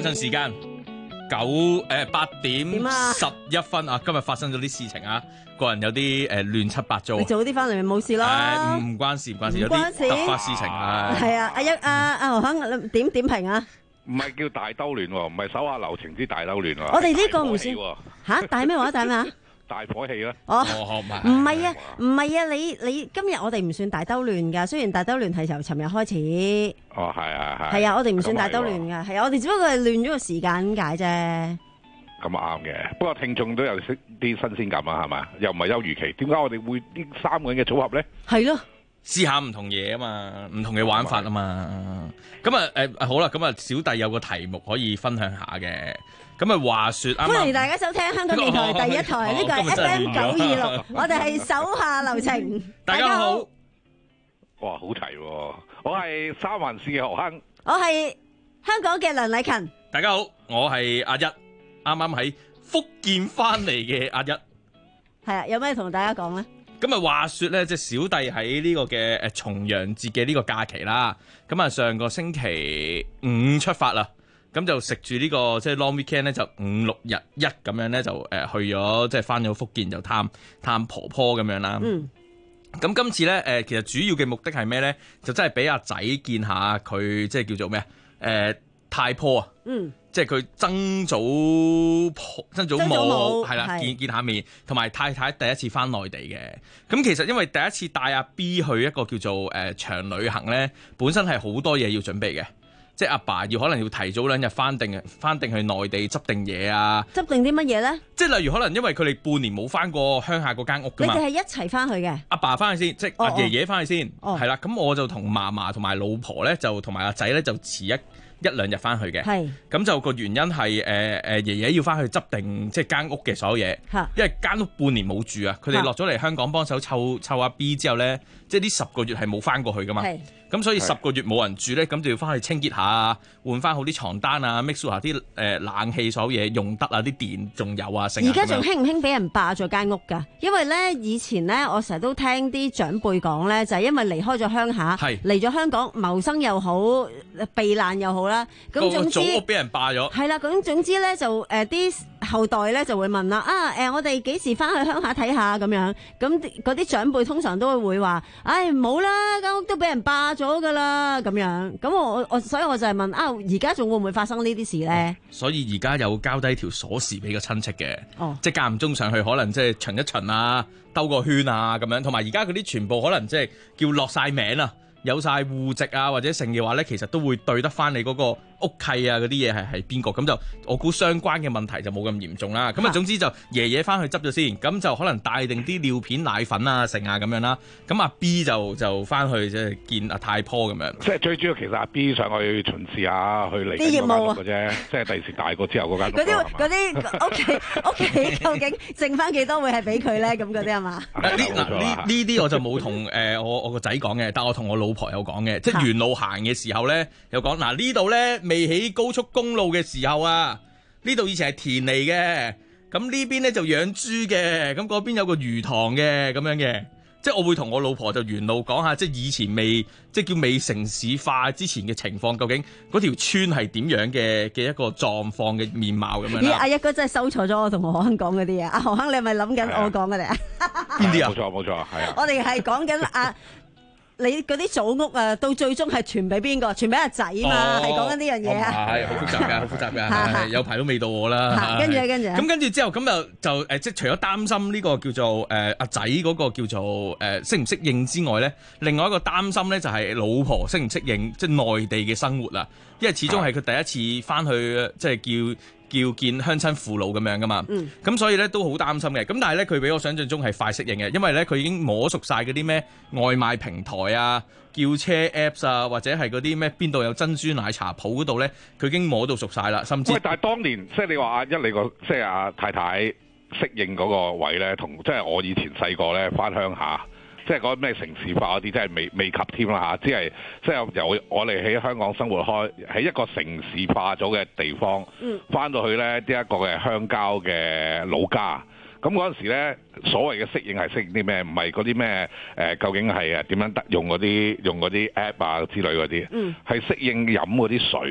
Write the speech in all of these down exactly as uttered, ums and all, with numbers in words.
晚上時間九誒八點十一分啊！今日發生咗啲事情啊，個人有啲誒亂七八糟。 你早啲翻嚟咪冇事咯。 誒唔關事唔關事，有啲突發事情啊。 係啊，阿一阿阿何亨點點評啊？ 唔係叫大兜亂喎，唔係手下留情之大兜亂喎。 我哋呢個唔算嚇，大咩話？大咩啊？ 大火氣啦！ 哦，唔係啊，唔係啊，你你今日我哋唔算大兜亂㗎，雖然大兜亂係由尋日開始。 哦，係啊，係。 係啊，我哋唔算大兜亂㗎，係啊，我哋只不過係亂咗個時間咁解啫。 咁啱嘅，不過聽眾都有啲新鮮感啊，係嘛？又唔係休漁期，點解我哋會呢三個人嘅組合咧？ 係咯。 試下唔同嘢啊嘛，唔同嘅玩法啊嘛。咁啊誒好啦，咁啊小弟有個題目可以分享下嘅。咁啊話説啱啱歡迎大家收聽香港電台第一台，呢個係 F M 九二六，我哋係手下留情。 大家好。 哇，好齊喎！我係三環線嘅何亨， 我係香港嘅梁禮勤。 大家好，我係阿一，啱啱喺福建翻嚟嘅阿一。 係啊，有咩同大家講咧？ 咁啊話説咧，即係小弟喺呢個嘅誒重陽節嘅呢個假期啦。咁啊上個星期五出發啦，咁就食住呢個即係 long weekend 咧，就五六日一咁樣咧，就誒去咗即係翻咗福建就探探婆婆咁樣啦。 嗯。 咁今次咧誒，其實主要嘅目的係咩咧？就真係俾阿仔見下佢即係叫做咩啊？誒太婆啊。嗯。即係佢曾祖婆、曾祖母係啦，見見下面，同埋太太第一次翻內地嘅。咁其實因為第一次帶阿 B 去一個叫做誒、呃、長旅行咧，本身係好多嘢要準備嘅。即係阿爸要可能要提早兩日翻定翻定去內地執定嘢啊。 執定啲乜嘢咧？即係例如可能因為佢哋半年冇翻過鄉下嗰間屋㗎嘛。 你哋係一齊翻去嘅？ 阿爸翻去先，即係阿爺爺翻去先。 哦。 係啦，咁我就同嫲嫲同埋老婆咧，就同埋阿仔咧就遲一一兩日翻去嘅，咁就個原因係誒誒爺爺要翻去執定即係間屋嘅所有嘢，因為間屋半年冇住啊，佢哋落咗嚟香港幫手湊湊阿 B 之後咧，即係呢十個月係冇翻過去噶嘛，咁所以十個月冇人住咧，咁就要翻去清潔下，換翻好啲床單啊 ，make sure 下啲誒冷氣所有嘢用得啊，啲電仲有啊，成。 而家仲興唔興俾人霸咗間屋㗎？因為咧以前咧，我成日都聽啲長輩講咧，就係因為離開咗鄉下，嚟咗香港謀生又好，避難又好啦。咁總之， 祖屋俾人霸咗。係啦，咁總之咧就誒啲、呃、後代咧就會問啦，啊誒、呃、我哋幾時翻去鄉下睇下咁樣？咁嗰啲長輩通常都會話，唉冇啦，間屋都俾人霸咗㗎啦咁樣。咁我我所以我就係問啊，而家仲會唔會發生呢啲事咧？ 所以而家有交低條鎖匙俾個親戚嘅， 哦、 即係間唔中上去，可能即係巡一巡啊，兜個圈啊咁樣。同埋而家嗰啲全部可能即係叫落晒名啊。有晒戶籍啊或者剩嘅話咧，其實都會對得翻你嗰個屋契啊嗰啲嘢係係邊個，咁就我估相關嘅問題就冇咁嚴重啦。咁啊總之就爺爺翻去執咗先，咁就可能帶定啲尿片奶粉啊剩啊咁樣啦。咁阿 B 就就翻去即係見阿太婆咁樣。 即係最主要其實阿 B 上去巡視下去嚟啲業務啊嘅啫，即係第時大個之後嗰間屋。 嗰啲嗰啲屋企屋企究竟剩翻幾多會係俾佢咧？咁嗰啲係嘛？ 呢嗱呢呢啲我就冇同誒我我個仔講嘅，但我同我老婆有講嘅，即係沿路行嘅時候咧，有講嗱呢度咧未起高速公路嘅時候啊，呢度以前係田嚟嘅，咁呢邊咧就養豬嘅，咁嗰邊有個魚塘嘅咁樣嘅，即係我會同我老婆就沿路講下，即係以前未即係叫未城市化之前嘅情況，究竟嗰條村係點樣嘅嘅一個狀況嘅面貌咁樣。 咦，阿一哥真係收錯咗我同何亨講嗰啲嘢，阿何亨你係咪諗緊我講嘅嚟啊？ 邊啲啊？ 冇錯冇錯，係啊。 我哋係講緊阿。你嗰啲祖屋啊，到最終係傳俾邊個？傳俾阿仔嘛，係講緊呢樣嘢啊！ 係好複雜㗎，好複雜㗎，有排都未到我啦。 跟住跟住，咁跟住之後咁就就誒，即係除咗擔心呢個叫做誒阿仔嗰個叫做誒適唔適應之外咧，另外一個擔心咧就係老婆適唔適應即係內地嘅生活啊，因為始終係佢第一次翻去即係叫。叫見鄉親父老咁樣噶嘛，咁、嗯、所以咧都好擔心嘅。咁但係咧佢比我想象中係快適應嘅，因為咧佢已經摸熟晒嗰啲咩外賣平台啊、叫車 Apps 啊，或者係嗰啲咩邊度有珍珠奶茶鋪嗰度咧，佢已經摸到熟晒啦。甚至喂，但係當年即係你話阿一你個即係阿太太適應嗰個位咧，同即係我以前細個咧翻鄉下。即係嗰咩城市化嗰啲，真係未未及添啦嚇！只係即係由我哋喺香港生活開，喺一個城市化咗嘅地方，翻、嗯、到去咧呢一個嘅鄉郊嘅老家。咁嗰陣時咧，所謂嘅適應係適應啲咩？唔係嗰啲咩誒？究竟係誒點樣得用嗰啲用嗰啲 app 啊之類嗰啲？嗯，係適應飲嗰啲水啊！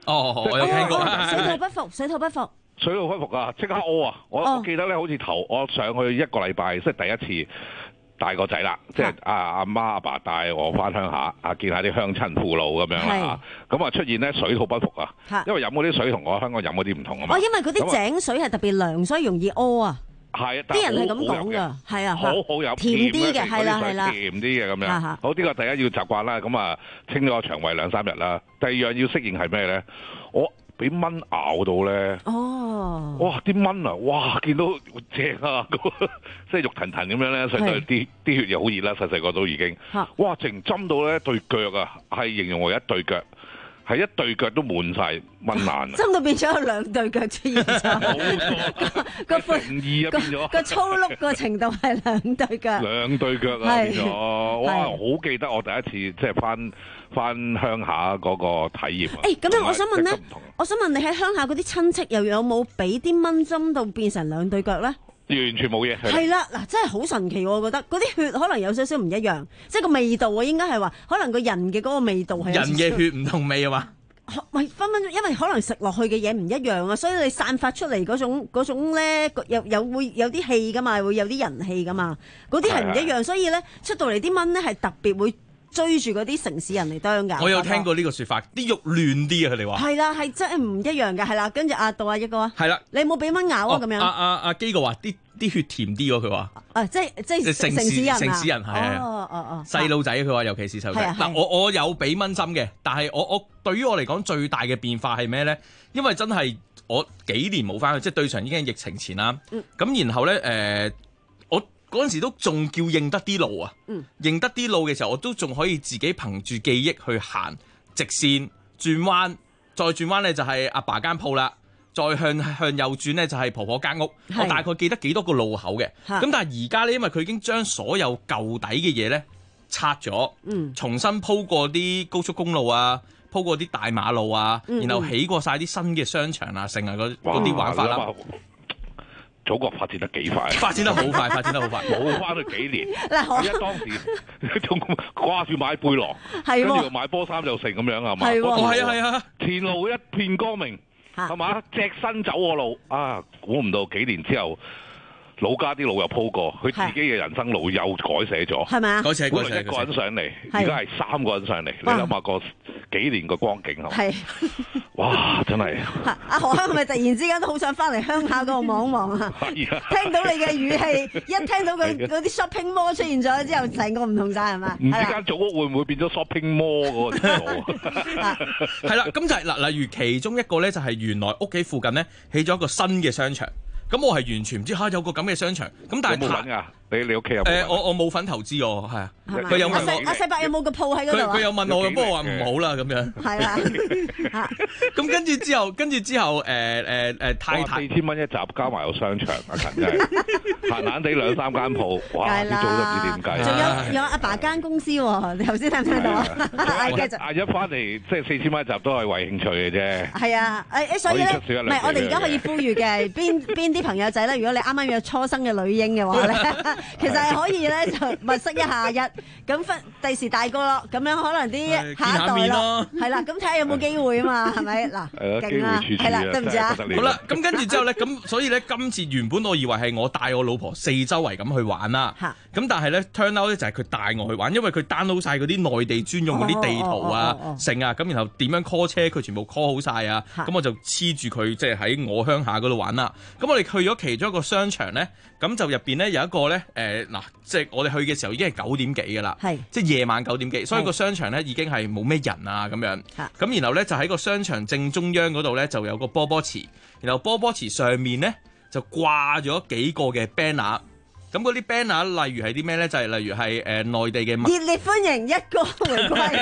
哦，我有聽過。 哦水土不服，水土不服。 水土不服啊！即刻屙啊！我、 哦、 我記得咧，好似頭我上去一個禮拜，即係第一次帶個仔啦，即係阿阿媽阿爸帶我翻鄉下，啊見下啲鄉親父老咁樣啦，咁啊出現咧水土不服啊，因為飲嗰啲水同我香港飲嗰啲唔同啊嘛。 哦，因為嗰啲井水係特別涼，所以容易屙啊。 係， 啲人係咁講㗎，係啊， 好好飲， 甜啲嘅，係啦係啦， 甜啲嘅咁樣。好，呢個第一要習慣啦，咁啊清咗個腸胃兩三日啦。第二樣要適應係咩咧？我俾蚊咬到咧， 哦， 哇！啲蚊啊，哇！見到正啊，即係肉騰騰咁樣咧，上到啲啲血又好熱啦，細細個都已經，哇！淨針到咧對腳啊，係形容我一對腳。係一對腳都滿晒蚊爛， 針到變咗有兩對腳出現咗， 冇錯，個成二啊變咗， 個粗碌個程度係兩對腳， 兩對腳啊變咗，哇！好記得我第一次即係翻翻鄉下嗰個體驗啊！ 誒，咁樣我想問咧，我想問你喺鄉下嗰啲親戚又有冇俾啲蚊針到變成兩對腳咧？ 完全冇嘢， 係啦，嗱，真係好神奇喎！我覺得嗰啲血可能有少少唔一樣，即係個味道啊，應該係話可能個人嘅嗰個味道係人嘅血唔同味啊嘛， 咪分分鐘，因為可能食落去嘅嘢唔一樣啊，所以你散發出嚟嗰種嗰種咧，有有會有啲氣噶嘛，會有啲人氣噶嘛，嗰啲係唔一樣，所以咧出到嚟啲蚊咧係特別會追住嗰啲城市人嚟啄㗎。 我有聽過呢個説法，啲肉嫩啲啊，佢哋話。 係啦，係真係唔一樣㗎，係啦。跟住阿杜阿一哥啊， 係啦， 你有冇俾蚊咬啊？咁樣。 阿阿阿基哥話啲啲血甜啲喎，佢話。 啊，即係即係城市人啊！ 城市人係啊。 哦哦哦。 細路仔佢話，尤其是細路仔。嗱，我我有俾蚊針嘅，但係我我對於我嚟講最大嘅變化係咩咧？因為真係我幾年冇翻去，即係對上已經係疫情前啦。咁、嗯、然後咧誒。嗰陣時都仲叫認得啲路啊，嗯、認得啲路嘅時候，我都仲可以自己憑住記憶去行直線轉彎，再轉彎咧就係阿爸間鋪啦，再向向右轉咧就係婆婆間屋。我大概記得幾多個路口嘅，咁但係而家咧，因為佢已經將所有舊底嘅嘢咧拆咗，嗯、重新鋪過啲高速公路啊，鋪過啲大馬路啊，嗯、然後起過晒啲新嘅商場啊，成日嗰啲玩法啦。 祖國發展得幾快？ 發展得好快，發展得好快， 冇翻去幾年。而家當時仲掛住買背囊，跟住又買波衫又成咁樣係嘛？ 係啊係啊， 前路一片光明係嘛？隻身走我路啊！估唔到幾年之後，老家啲路又鋪過，佢自己嘅人生路又改寫咗， 係咪啊？ 改寫改寫， 一個人上嚟，而家係三個人上嚟，你諗下個幾年個光景係嘛？ 係， 哇！真係阿何生係咪突然之間都好想翻嚟鄉下嗰度望望啊？ 係啊！ 聽到你嘅語氣，一聽到佢嗰啲 shopping mall 出現咗之後，成個唔同晒係嘛？ 唔知間祖屋會唔會變咗 shopping mall 嗰個程度？ 係啦，咁就係嗱，例如其中一個咧，就係原來屋企附近咧起咗一個新嘅商場。咁我係完全唔知嚇有個咁嘅商場，咁但係有冇份㗎？你你屋企有冇份？ 誒，我我冇份投資我，係啊。佢有問我。 阿細伯有冇個鋪喺嗰度啊？ 佢佢有問我，不過我話唔好啦咁樣。 係啊。 咁跟住之後，跟住之後，誒誒誒太太四千蚊一集加埋個商場，阿陳真係閒閒地兩三間鋪，哇！啲租都唔知點計。 仲有有阿爸間公司喎，你頭先聽唔聽到啊？ 阿一翻嚟即係四千蚊一集都係為興趣嘅啫。係啊，誒所以咧，唔係我哋而家可以呼籲嘅，邊邊啲朋友仔咧，如果你啱啱有初生嘅女嬰嘅話咧，其實係可以咧就物色一下一，咁分第時大個咯，咁樣可能啲下一代咯，係啦，咁睇下有冇機會啊嘛，係咪嗱？勁啦，係啦，對唔住啊。 好啦，咁跟住之後咧，咁所以咧，今次原本我以為係我帶我老婆四周圍咁去玩啦，咁但係咧 turn out 咧就係佢帶我去玩，因為佢 download 晒嗰啲內地專用嗰啲地圖啊、成啊，咁然後點樣 call 車，佢全部 call 好晒啊，咁我就黐住佢，即係喺我鄉下嗰度玩啦。咁我哋去咗其中一個商場咧，咁就入邊咧有一個咧，誒嗱，即係我哋去嘅時候已經係九點幾㗎啦，即係夜晚九點幾，所以個商場咧已經係冇咩人啊咁樣。咁然後咧就喺個商場正中央嗰度咧就有個波波池，然後波波池上面咧就掛咗幾個嘅 banner。咁嗰啲 banner 例如係啲咩咧？就係、是、例如係誒、呃、內地嘅熱烈歡迎一哥回歸，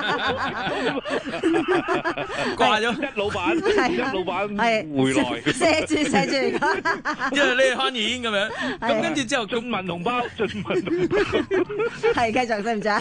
掛咗一老闆，一老闆回來， 寫住寫住， 因為你係歡迎咁樣。咁跟住之後， 進民同胞，進民同胞， 係繼續，對唔住啊？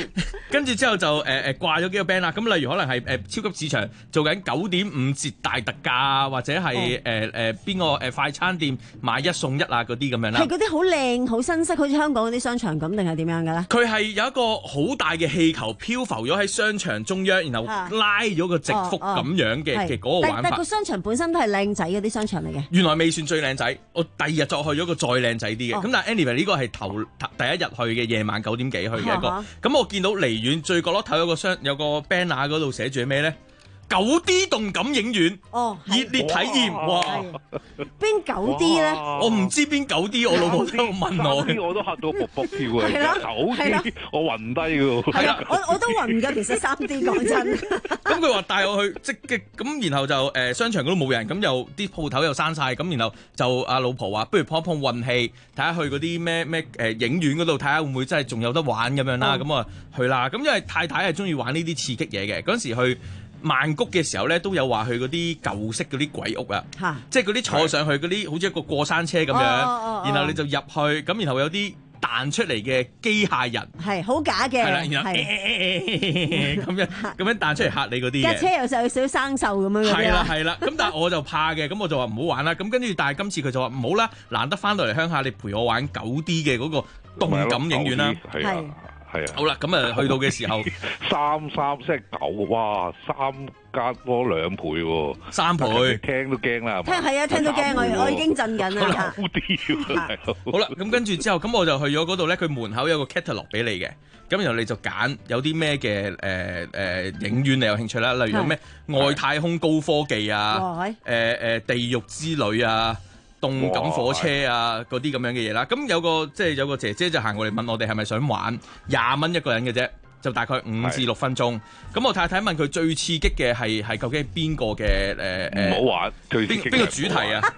跟住之後就誒誒、呃、掛咗幾個 band 啦。咁例如可能係誒、呃、超級市場做緊九點五折大特價，或者係誒誒邊個誒快餐店買一送一啊嗰啲咁樣啦。 係嗰啲好靚好新式，好似香港嗰啲商場咁，定係點樣嘅咧？ 佢係有一個好大嘅氣球漂浮咗喺商場中央，然後拉咗個直幅咁樣嘅嘅嗰個玩法。 但但個商場本身都係靚仔嗰啲商場嚟嘅。 原來未算最靚仔，我第二日再去咗個再靚仔啲嘅。咁、哦、但係 anyway 呢個係頭第一日去嘅夜晚九點幾去嘅一個。咁、啊、我見到離遠最角落頭有個商有個 banner 嗰度寫住咩咧？九 D 動感影院，哦，熱烈體驗，哇！ 邊九 D 咧？ 我唔知邊九 D， 我老婆都問我， 我都嚇到卜卜跳啊！九 D， 我暈低㗎喎。 係啦，我我都暈㗎，其實三 D 講真。 咁佢話帶我去即嘅，咁然後就誒、呃、商場嗰度冇人，咁又啲鋪頭又閂晒，咁然後就阿老婆話，不如碰一碰運氣，睇下去嗰啲咩咩誒影院嗰度睇下會唔會真係仲有得玩咁樣啦。咁啊、嗯、去啦，咁因為太太係中意玩呢啲刺激嘢嘅，嗰陣時去曼谷嘅時候咧，都有話去嗰啲舊式嗰啲鬼屋啊，即係嗰啲坐上去嗰啲好似一個過山車咁樣，哦哦、然後你就入去，咁然後有啲彈出嚟嘅機械人，係好假嘅，係啦，然後咁樣咁樣彈出嚟嚇你嗰啲，架車有有少少生鏽咁樣， 係啦係啦，咁但係我就怕嘅，咁我就話唔好玩啦，咁跟住但係今次佢就話唔好啦，難得翻到嚟鄉下，你陪我玩九 D 嘅嗰個動感影院啦， 係。係啊， 好啦，咁啊去到嘅時候， 三三即係九，哇，三加多兩倍喎， 三倍， 聽都驚啦， 聽係啊，聽到驚，我我已經震緊啦， 好啲， 好啦，咁跟住之後，咁我就去咗嗰度咧，佢門口有個 catalog 俾你嘅，咁然後你就揀有啲咩嘅誒誒影院你有興趣啦，例如有咩外太空高科技啊，誒誒地獄之旅啊。動感火車啊，嗰啲咁樣嘅嘢啦，咁有個即係有個姐姐就行過嚟問我哋係咪想玩，廿蚊一個人嘅啫，就大概五至六分鐘。咁我太太問佢最刺激嘅係係究竟係邊個嘅誒誒？唔好玩，最邊邊個主題啊？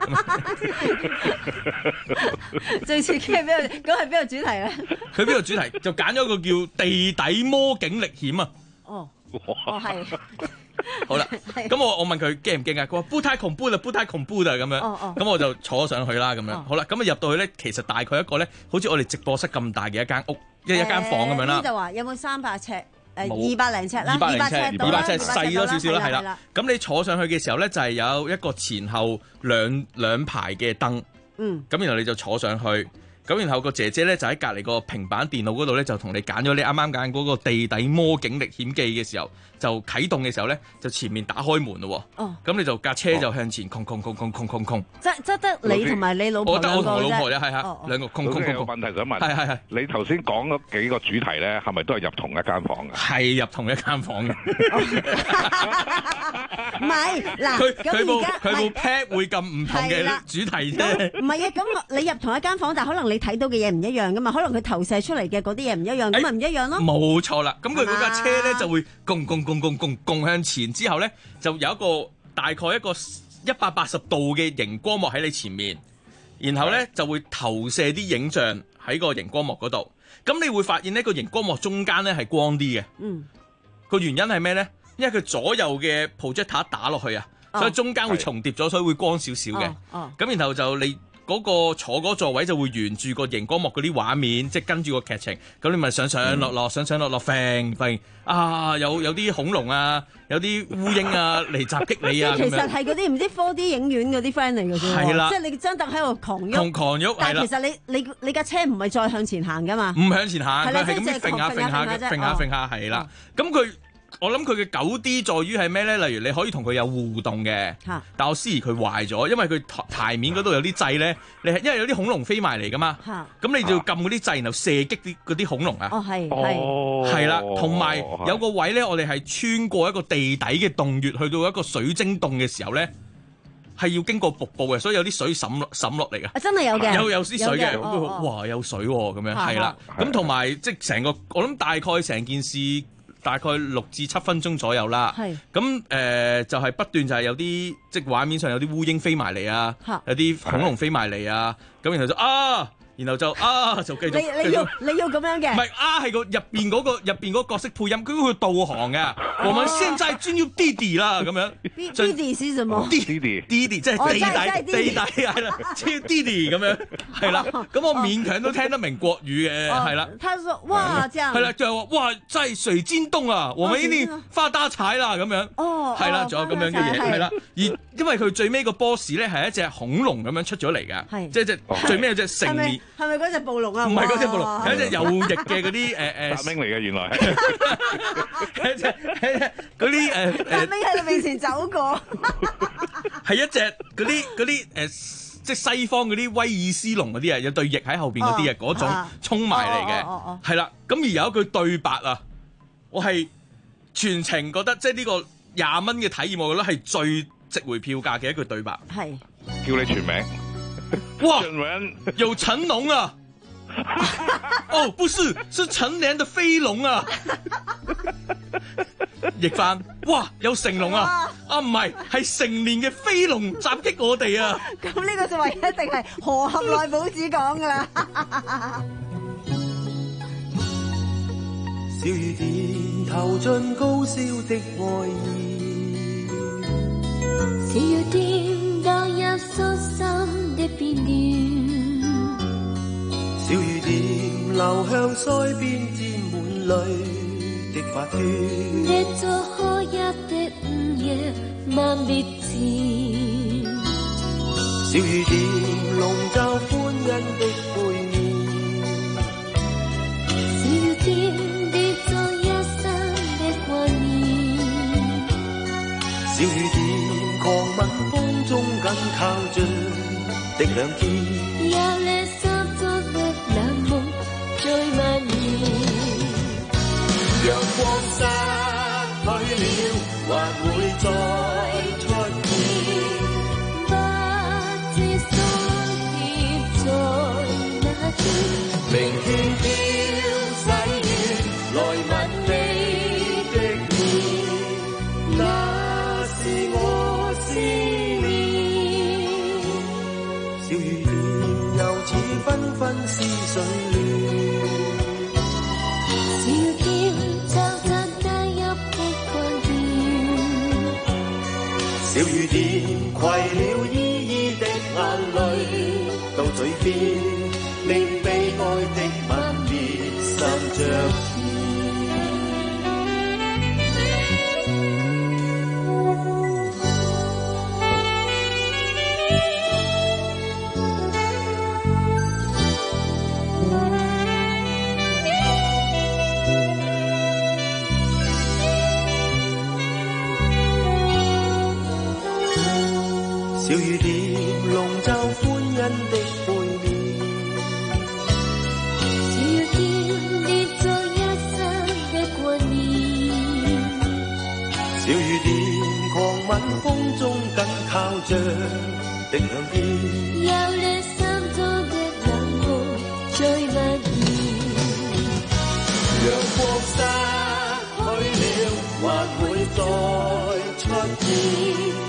最刺激係邊個？咁係邊個主題咧？ 佢邊個主題就揀咗個叫地底魔境歷險啊！哦， 哦係。 好啦，咁我我問佢驚唔驚啊？佢話煲太窮煲啦，煲太窮煲啦咁樣。咁、哦哦、我就坐上去啦咁樣。哦、好啦，咁啊入到去咧，其實大概一個咧，好似我哋直播室咁大嘅一間屋，一、欸、一間房咁樣啦。 就話有冇三百尺？誒二百零尺啦， 二百零尺，二百尺細多少少啦，係啦。咁你坐上去嘅時候咧，就係、是、有一個前後兩兩排嘅燈。嗯。咁然後你就坐上去。咁然後個姐姐咧就喺隔離個平板電腦嗰度咧就同你揀咗你啱啱揀嗰個地底魔境歷險記嘅時候，就啟動嘅時候咧就前面打開門咯喎。哦。咁你就架車就向前，空空空空空空空。即即得你同埋你老婆兩個啫。我得我同我老婆啫，係係兩個空空空空。有個問題想問。係係係。你頭先講嗰幾個主題咧，係咪都係入同一間房㗎？係入同一間房嘅。唔係嗱，佢佢部佢部 pad 會咁唔同嘅主題啫。唔係啊，咁你入同一間房，但係可能你睇到嘅嘢唔一樣噶嘛，可能佢投射出嚟嘅嗰啲嘢唔一樣，咁咪唔一樣咯。冇錯啦，咁佢嗰架車咧就會共共共共共共向前，之後咧就有一個大概一個一百八十度嘅熒光幕喺你前面，然後咧就會投射啲影像喺個熒光幕嗰度。咁你會發現呢個熒光幕中間咧係光啲嘅。嗯。個原因係咩咧？因為佢左右嘅 projector 打落去啊，所以中間會重疊咗，所以會光少少嘅。哦。咁然後就你。嗰個坐嗰座位就會沿住個熒光幕嗰啲畫面，即係跟住個劇情，咁你咪上上落落，上上落落，揈揈啊！有有啲恐龍啊，有啲烏蠅啊嚟襲擊你啊！即係其實係嗰啲唔知 四 D 影院嗰啲 friend 嚟嘅啫，係啦，即係你張凳喺度狂喐，狂狂喐，但係其實你你你架車唔係再向前行噶嘛？唔向前行，佢係咁揈下揈下揈下揈下係啦，咁佢。我諗佢嘅九 D 在於係咩咧？例如你可以同佢有互動嘅，啊、但我思疑佢壞咗，因為佢台面嗰度有啲掣咧，你係因為有啲恐龍飛埋嚟噶嘛，咁、啊、你就要撳嗰啲掣，然後射擊啲嗰啲恐龍啊。哦，係係係啦，同埋有，有個位咧，我哋係穿過一個地底嘅洞穴，去到一個水晶洞嘅時候咧，係要經過瀑布嘅，所以有啲水滲落滲落嚟嘅。啊，真係有嘅，有有啲水嘅，哦、哇，有水咁、啊、樣，係啦，咁同埋即係成個，我諗大概成件事。大概六至七分鐘左右啦，咁誒是、呃、就係、是、不斷就係有啲即係畫面上有啲烏蠅飛埋嚟啊，哈有啲恐龍飛埋嚟啊，咁然後就啊， 然後就啊就繼續。 你你要你要咁樣嘅。 唔係啊，係個入邊嗰個入邊嗰個角色配音，佢會導航嘅。我們現在進入弟弟啦，咁樣。 弟弟是什麼？ 弟弟弟弟即係地底地底係啦，超弟弟咁樣係啦。咁我勉強都聽得明國語嘅係啦。 他說哇，這樣係啦，就係話哇，真係水晶洞啊，我們呢啲發大財啦咁樣。 哦， 係啦，仲有咁樣嘅嘢係啦。而因為佢最尾個 boss 咧係一隻恐龍咁樣出咗嚟㗎，即係隻最尾有隻成年。 係咪嗰隻暴龍啊？ 唔係嗰隻暴龍，係一隻有翼嘅嗰啲誒誒。 達明嚟嘅原來係一隻係一隻嗰啲誒。 達明喺你面前走過。 係一隻嗰啲嗰啲誒，即係西方嗰啲威爾斯龍嗰啲啊，有對翼喺後邊嗰啲啊，嗰種衝埋嚟嘅，係啦。咁而有一句對白啊，我係全程覺得即係呢個廿蚊嘅體驗，我覺得係最值回票價嘅一句對白。 係叫你全名。 哇！有成龍啊！哦，不是，是成年的飛龍啊！譯翻，哇，有成龍啊！啊，唔係，係成年嘅飛龍襲擊我哋啊！ 咁呢個就話一定係河合內保子講噶啦。 小雨點投進高燒的愛意，小雨點帶入傷心的片段，小雨點流向腮邊沾滿淚的髮端，一座開一的午夜漫別前，小雨點籠罩歡欣的背面，小雨點跌在一生的掛念，小雨點狂吻風中緊靠着的兩肩，有你心中的冷夢最蔓延。陽光失去了，還會再出現，不知衰跌在哪天。明天飄細雨，來吻你的面，那是我思念。小雨點又似紛紛似水亂，小點就像低泣的困倦，小雨點攜了依依的眼淚到嘴邊，令悲哀的吻別散着甜。小雨點籠罩歡欣的背面，小雨點跌在一生的掛念，小雨點狂吻風中緊靠着的兩肩，有你心中的冷夢最蔓延。陽光失去了，還會再出現，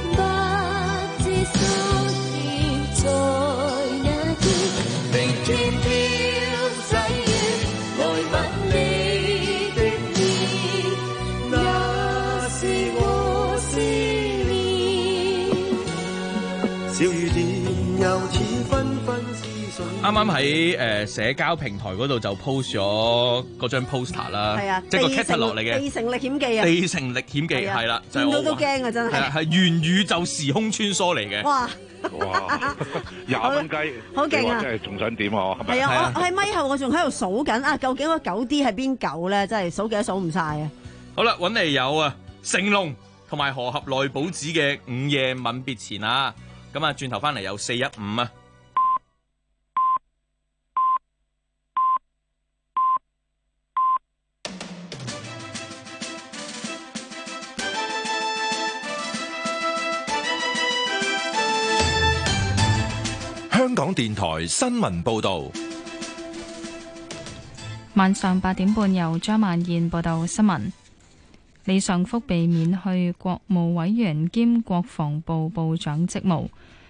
在那天，明天飄細雨，來吻你的面，那是我思念。小雨點又似紛紛似水。 啱啱喺誒社交平台嗰度就 post 咗嗰張 poster 啦， 係啊， 即係個 catalog 嚟嘅。地城歷險記啊！ 地城歷險記係啦，就見到都驚啊！真係係係元宇宙時空穿梭嚟嘅。 哇！ 哇！廿蚊雞， 好勁啊！ 真係仲想點啊？ 係啊！我喺咪後我仲喺度數緊啊，究竟個九 D 係邊九咧？真係數幾多數唔晒啊！ 好啦，揾嚟有啊，成龍同埋河合內保子嘅《午夜吻別前》啊，咁啊轉頭翻嚟有四一五啊。 香港電台新聞報道， 晚上八點半由張曼燕報道新聞。李尚福被免去國務委員兼國防部部長職務。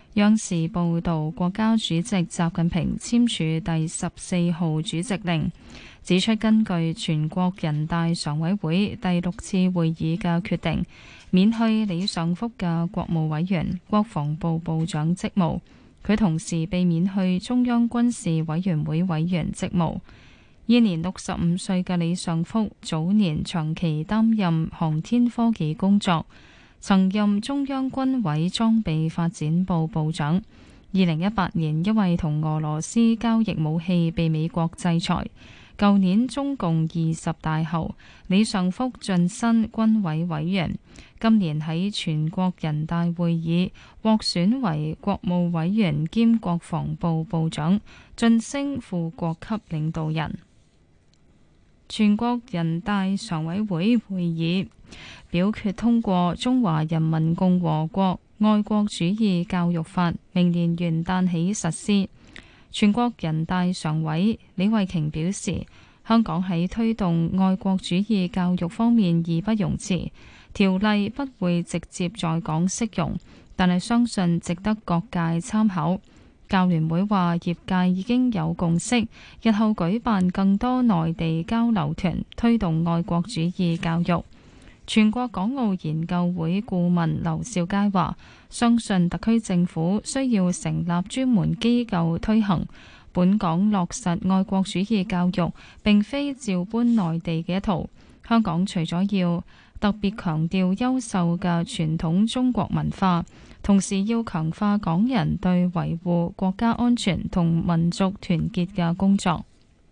央視報導，國家主席習近平簽署第十四號主席令，指出根據全國人大常委會第六次會議嘅決定，免去李尚福嘅國務委員、國防部部長職務，佢同時被免去中央軍事委員會委員職務。現年六十五歲嘅李尚福，早年長期擔任航天科技工作，曾任中央軍委裝備發展部部長。二零一八年因為同俄羅斯交易武器被美國制裁。舊年中共二十大後，李尚福晉身軍委委員。今年喺全國人大會議獲選為國務委員兼國防部部長，晉升副國級領導人。全國人大常委會會議表決通過《中華人民共和國愛國主義教育法》，明年元旦起實施。全國人大常委李慧瓊表示，香港喺推動愛國主義教育方面義不容辭，條例不會直接在港適用，但係相信值得各界參考。教聯會話業界已經有共識，日後舉辦更多內地交流團，推動愛國主義教育。全國港澳研究會顧問劉兆佳話，相信特區政府需要成立專門機構推行本港落實愛國主義教育，並非照搬內地嘅一套。香港除咗要特別強調優秀嘅傳統中國文化，同時要強化港人對維護國家安全同民族團結嘅工作。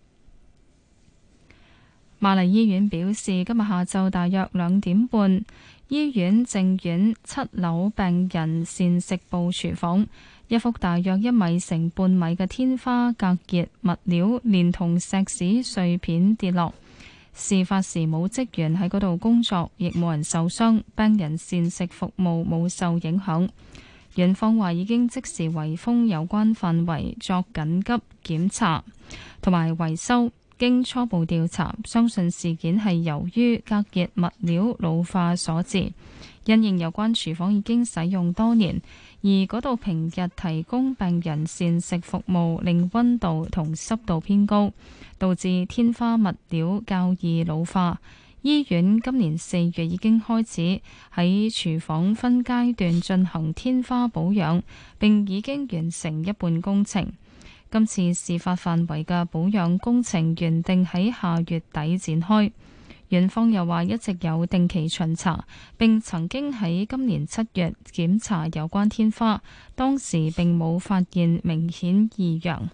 瑪麗醫院表示，今日下晝大約兩點半，醫院正院七樓病人膳食部廚房，一幅大約一米乘半米嘅天花隔熱物料連同石屎碎片跌落。事發時冇職員喺嗰度工作，亦冇人受傷，病人膳食服務冇受影響。院方話已經即時圍封有關範圍作緊急檢查同埋維修。經初步調查，相信事件係由於隔熱物料老化所致。因應有關廚房已經使用多年，而嗰度平日提供病人膳食服務，令溫度同濕度偏高，導致天花物料較易老化。醫院今年四月已經開始喺廚房分階段進行天花保養，並已經完成一半工程。今次事發範圍嘅保養工程原定喺下月底展開。院方又話一直有定期巡查，並曾經喺今年七月檢查有關天花，當時並冇發現明顯異樣。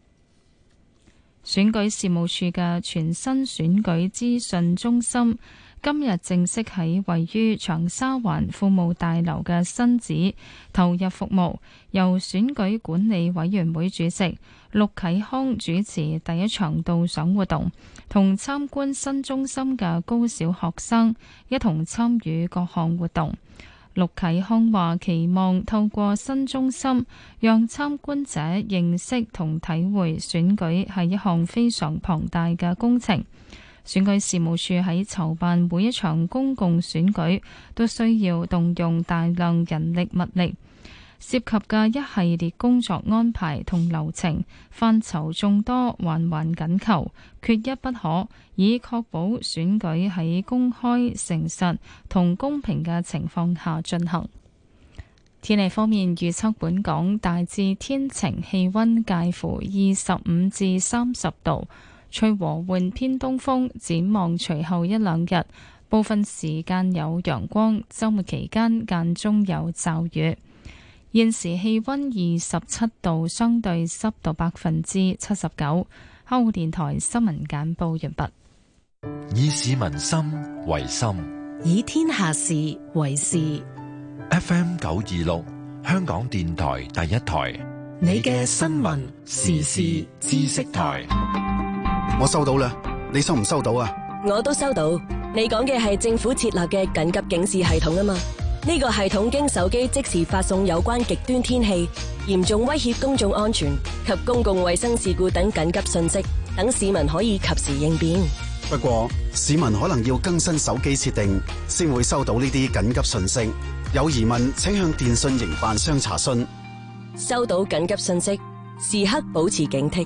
選舉事務處嘅全新選舉資訊中心今日正式喺位於長沙灣庫務大樓嘅新址投入服務，由選舉管理委員會主席陸啟康主持第一場導賞活動，同參觀新中心嘅高小學生一同參與各項活動。陸啟康話期望透過新中心，讓參觀者認識同體會選舉係一項非常龐大嘅工程。選舉事務處喺籌辦每一場公共選舉都需要動用大量人力物力，涉及嘅一系列工作安排同流程範疇眾多，環環緊扣，缺一不可，以確保選舉喺公開、誠實同公平嘅情況下進行。天氣方面預測，本港大致天晴，氣溫介乎二十五至三十度。吹和緩偏東風，展望隨後一兩日，部分時間有陽光，週末期間間中有驟雨。現時氣溫二十七度，相對濕度百分之七十九。香港電台新聞簡報完畢。 以市民心為心， 以天下事為事。 F M 九二六，香港電台第一台， 你嘅新聞時事知識台。 我收到啦，你收唔收到啊？ 我都收到。你講嘅係政府設立嘅緊急警示系統啊嘛？呢個系統經手機即時發送有關極端天氣、嚴重威脅公眾安全及公共衛生事故等緊急信息，等市民可以及時應變。 不過市民可能要更新手機設定，先會收到呢啲緊急信息。有疑問請向電信營辦商查詢。 收到緊急信息，時刻保持警惕。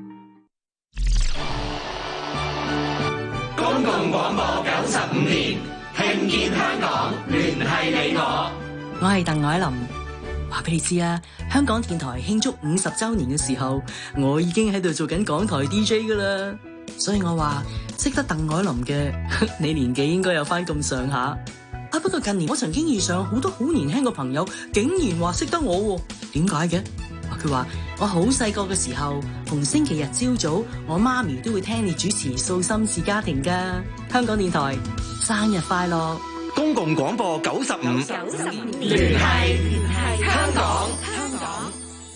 公共廣播九十五年，聽見香港，聯繫你我。 我係鄧藹霖，話俾你知啊，香港電台慶祝五十週年嘅時候，我已經喺度做緊港台 D J 噶啦，所以我話識得鄧藹霖嘅，你年紀應該有翻咁上下。啊，不過近年我曾經遇上好多好年輕嘅朋友，竟然話識得我喎，點解嘅？佢話我好細個嘅時候，逢星期日朝早，我媽咪都會聽你主持《素心事家庭》噶。香港電台生日快樂！ 公共廣播九十五， 聯繫聯繫香港。香港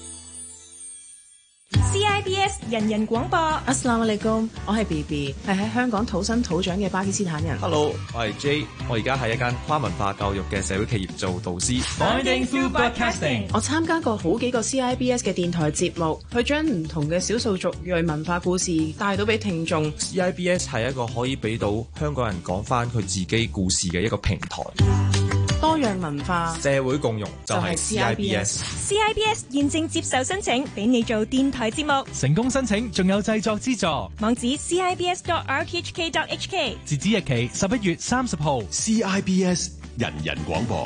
C I B S 人人廣播。 Assalamualaikum，我係 B B， 係喺香港土生土長嘅巴基斯坦人。 Hello， 我係 J， 我而家喺一間跨文化教育嘅社會企業做導師。 Finding Through Broadcasting， 我參加過好幾個 C I B S 嘅電台節目，去將唔同嘅少數族裔文化故事帶到俾聽眾。 C I B S 係一個可以俾到香港人講翻佢自己故事嘅一個平台。 多樣文化， 社會共融就係 C I B S。C I B S 現正接受申請，俾你做電台節目。 成功申請仲有製作資助。 網址 c i b s dot r t h k dot h k。 截止日期十一月三十號。 C I B S 人人廣播。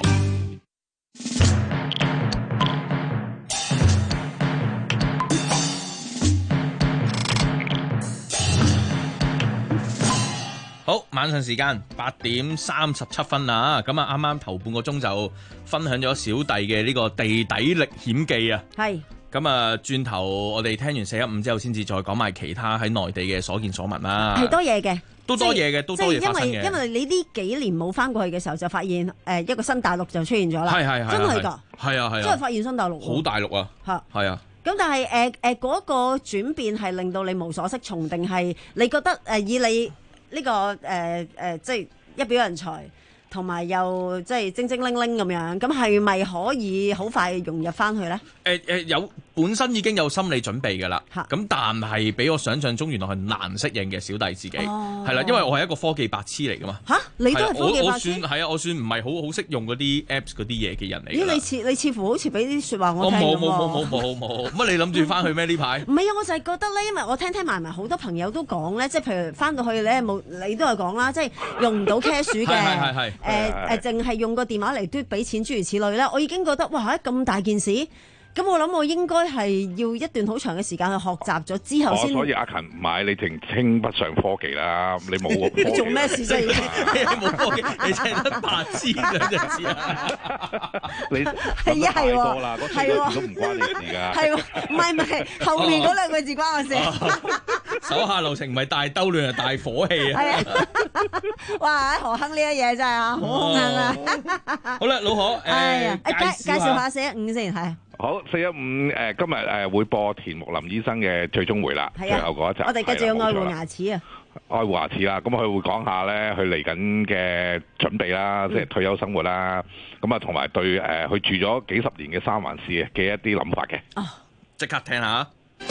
好，晚上時間八點三十七分啊！咁啊，啱啱頭半個鐘就分享咗小弟嘅呢個地底歷險記啊。 係。 咁啊，轉頭我哋聽完四一五之後，先至再講埋其他喺內地嘅所見所聞啦。 係多嘢嘅， 都多嘢嘅，都多嘢發生嘅。 因為因為你呢幾年冇翻過去嘅時候，就發現誒一個新大陸就出現咗啦。 係係係， 真係㗎。係啊係啊， 真係發現新大陸。 好大陸啊！ 嚇係啊。 咁但係誒誒嗰個轉變係令到你無所適從，定係你覺得誒、呃、以你呢、這個誒誒、呃呃、即係一表人才，同埋又即係精精靈靈咁樣，咁係咪可以好快融入翻去咧？ 誒誒、呃呃、有本身已經有心理準備㗎啦，咁但係比我想象中原來係難適應嘅小弟自己，係啦、哦，因為我係一個科技白痴嚟㗎嘛。嚇，你都係科技白痴？我算係啊，我算唔係好好識用嗰啲 Apps 嗰啲嘢嘅人嚟。咦， 你似你似乎好似俾啲説話我聽咁喎。 我冇冇冇冇冇冇，乜你諗住翻去咩呢排？ 唔係啊，我就係覺得咧，因為我聽聽埋埋好多朋友都講咧，即係譬如翻到去咧冇，你都係講啦，即係用唔到 cash 嘅， 係係係誒誒，淨係用個電話嚟嘟俾錢，諸如此類咧，我已經覺得哇咁大件事。咁我諗我應該係要一段好長嘅時間去學習咗之後先。 所以阿勤唔買你淨稱不上科技啦，你冇科技。 你做咩事啫？ 你冇科技，你淨係得白痴兩隻字啊！ 你係啊係喎， 嗰四個字都唔關你事㗎。 係喎，唔係唔係，後面嗰兩個字關我事。 手下留情唔係大兜亂，係大火氣啊！ 係啊！哇！何亨呢一嘢真係啊，好兇啊！ 好啦，老何，誒介紹下四一五先，係。 好，四一五誒今日誒會播田木林醫生嘅最終回啦，最後嗰一集。 我哋繼續要愛護牙齒啊！ 愛護牙齒啦，咁佢會講下咧，佢嚟緊嘅準備啦，即係退休生活啦，咁啊同埋對誒佢住咗幾十年嘅三藩市嘅一啲諗法嘅。 哦，即刻聽下。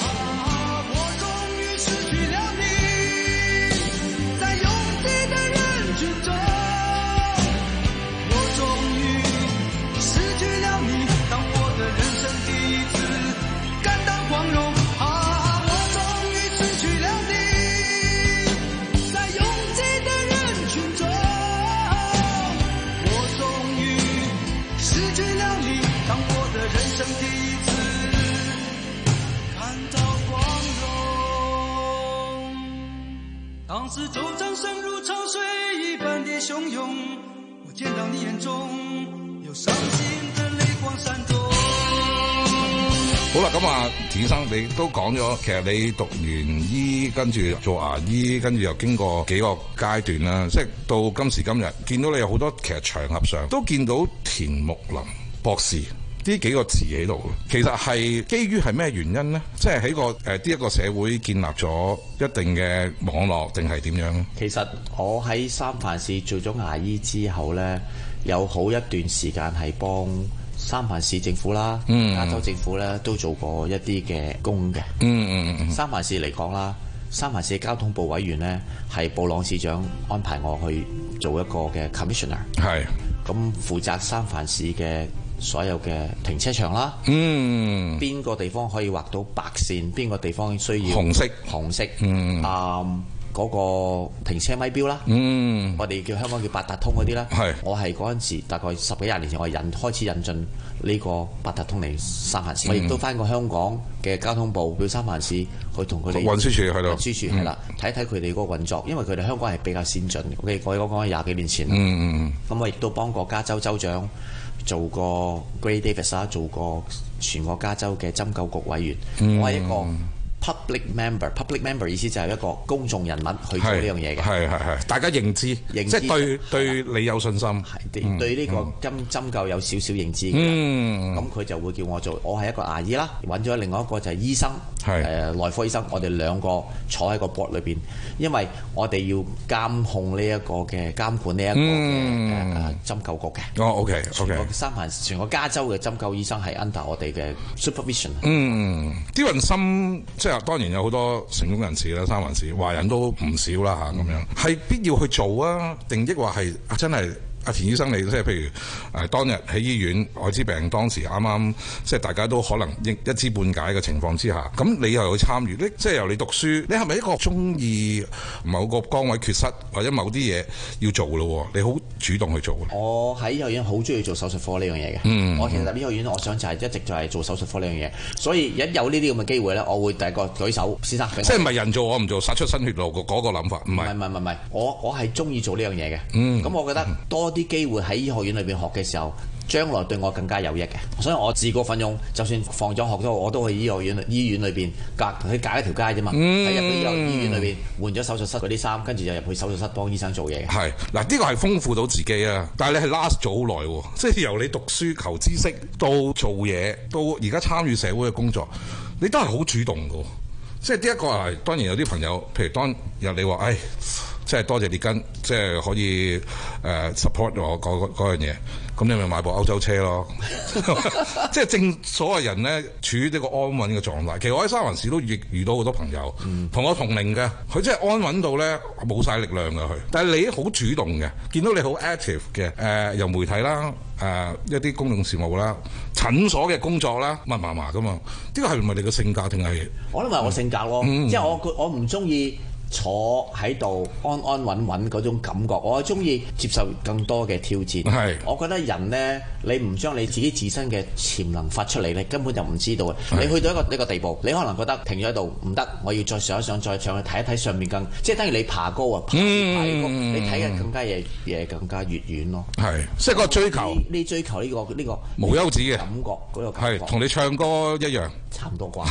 當時周掌聲如潮水一般的洶湧，我見到你眼中有傷心的淚光閃動。 好啦，咁啊，田醫生你都講咗，其實你讀完醫，跟住做牙醫，跟住又經過幾個階段啦，即係到今時今日，見到你有好多其實場合上都見到田木林博士呢幾個字喺度，其實係基於係咩原因呢？即係喺個誒呢一個社會建立咗一定嘅網絡，定係點樣？ 其實我喺三藩市做咗牙醫之後呢，有好一段時間係幫三藩市政府啦、嗯、加州政府咧都做過一啲嘅工嘅。嗯嗯嗯。三藩市嚟講啦，三藩市交通部委員呢係布朗市長安排我去做一個嘅 commissioner。係。咁負責三藩市嘅所有嘅停車場啦， 嗯， 邊個地方可以畫到白線，邊個地方需要紅色， 紅色， 嗯啊嗰個停車咪標啦， 嗯， 我哋叫香港叫八達通嗰啲啦， 係， 我係嗰陣時大概十幾廿年前，我係引開始引進呢個八達通嚟三藩市，我亦都翻過香港嘅交通部叫三藩市去同佢哋運輸署係咯， 運輸署係啦，睇睇佢哋嗰個運作，因為佢哋香港係比較先進嘅，我我講講廿幾年前， 嗯嗯咁我亦都幫過加州州長做過 Gray Davis 啦，做過全國加州嘅針灸局委員， 嗯、 我係一個public member，public member 意思就係一個公眾人物去做呢樣嘢嘅， 係係係，大家認知，認知即係對對你有信心， 係、嗯、對呢個針針灸有少少認知嘅，咁佢、嗯、就會叫我做，我係一個牙醫啦，揾咗另外一個就係醫生，係誒、呃、內科醫生，我哋兩個坐喺個 board 裏邊，因為我哋要監控呢一個嘅監管呢一個嘅誒針灸局嘅。 哦 ，OK OK， 三藩市全個加州嘅針灸醫生係 under 我哋嘅 supervision。 嗯，啲人心即係當然有好多成功人士啦，三藩市華人都唔少啦嚇，咁樣係必要去做啊，定抑或係真係？阿田醫生，你即係譬如誒、呃、當日喺醫院愛滋病當時啱啱即係大家都可能一一知半解嘅情況之下，咁你又去參與，呢即係由你讀書，你係咪一個中意某個崗位缺失或者某啲嘢要做咯？你好主動去做。 我喺醫學院好中意做手術科呢樣嘢嘅。嗯，我其實入醫學院，我想就係一直就係做手術科呢樣嘢，所以一有呢啲咁嘅機會咧，我會第一個舉手，先生。 即係唔係人做我唔做，殺出新血路嗰個諗法，唔係。 唔係唔係唔係，我我係中意做呢樣嘢嘅。 嗯， 咁我覺得多啲機會喺醫學院裏邊學嘅時候，將來對我更加有益嘅。所以我自告奮勇，就算放咗學咗，我都去醫學院醫院裏邊隔佢隔一條街啫嘛。喺入去醫院裏邊換咗手術室嗰啲衫，跟住就入去手術室幫醫生做嘢嘅。 係嗱，呢個係豐富到自己啊！但係你係 last 咗好耐喎，即係由你讀書求知識到做嘢，到而家參與社會嘅工作，你都係好主動㗎。即係呢一個係當然有啲朋友，譬如當日你話，唉。即係多謝列根，即係可以誒、呃、support 我嗰嗰樣嘢，咁你咪買部歐洲車咯。即係正所謂人咧處於呢個安穩嘅狀態。其實我喺三藩市都遇遇到好多朋友，同、嗯、我同齡嘅，佢真係安穩到咧冇晒力量嘅佢。但係你好主動嘅，見到你好 active 嘅，誒、呃、由媒體啦，誒、呃、一啲公共事務啦，診所嘅工作啦，密麻麻噶嘛。呢個係唔係你嘅性格定係？ 我諗係我性格咯， 嗯、 即係我我唔中意坐喺度安安穩穩嗰種感覺，我係中意接受更多嘅挑戰。係，我覺得人呢，你唔將你自己自身嘅潛能發出嚟，你根本就唔知道嘅。你去到一個呢個地步，你可能覺得停咗喺度唔得，我要再上一上，再上去睇一睇上面更，即係等於你爬高啊，爬越爬越高，嗯、你睇嘅更加嘢嘢更加越遠咯。係，即係個追求，你追求呢、呢個呢、呢個無休止嘅感覺嗰個感覺， 係同你唱歌一樣。 差唔多啩。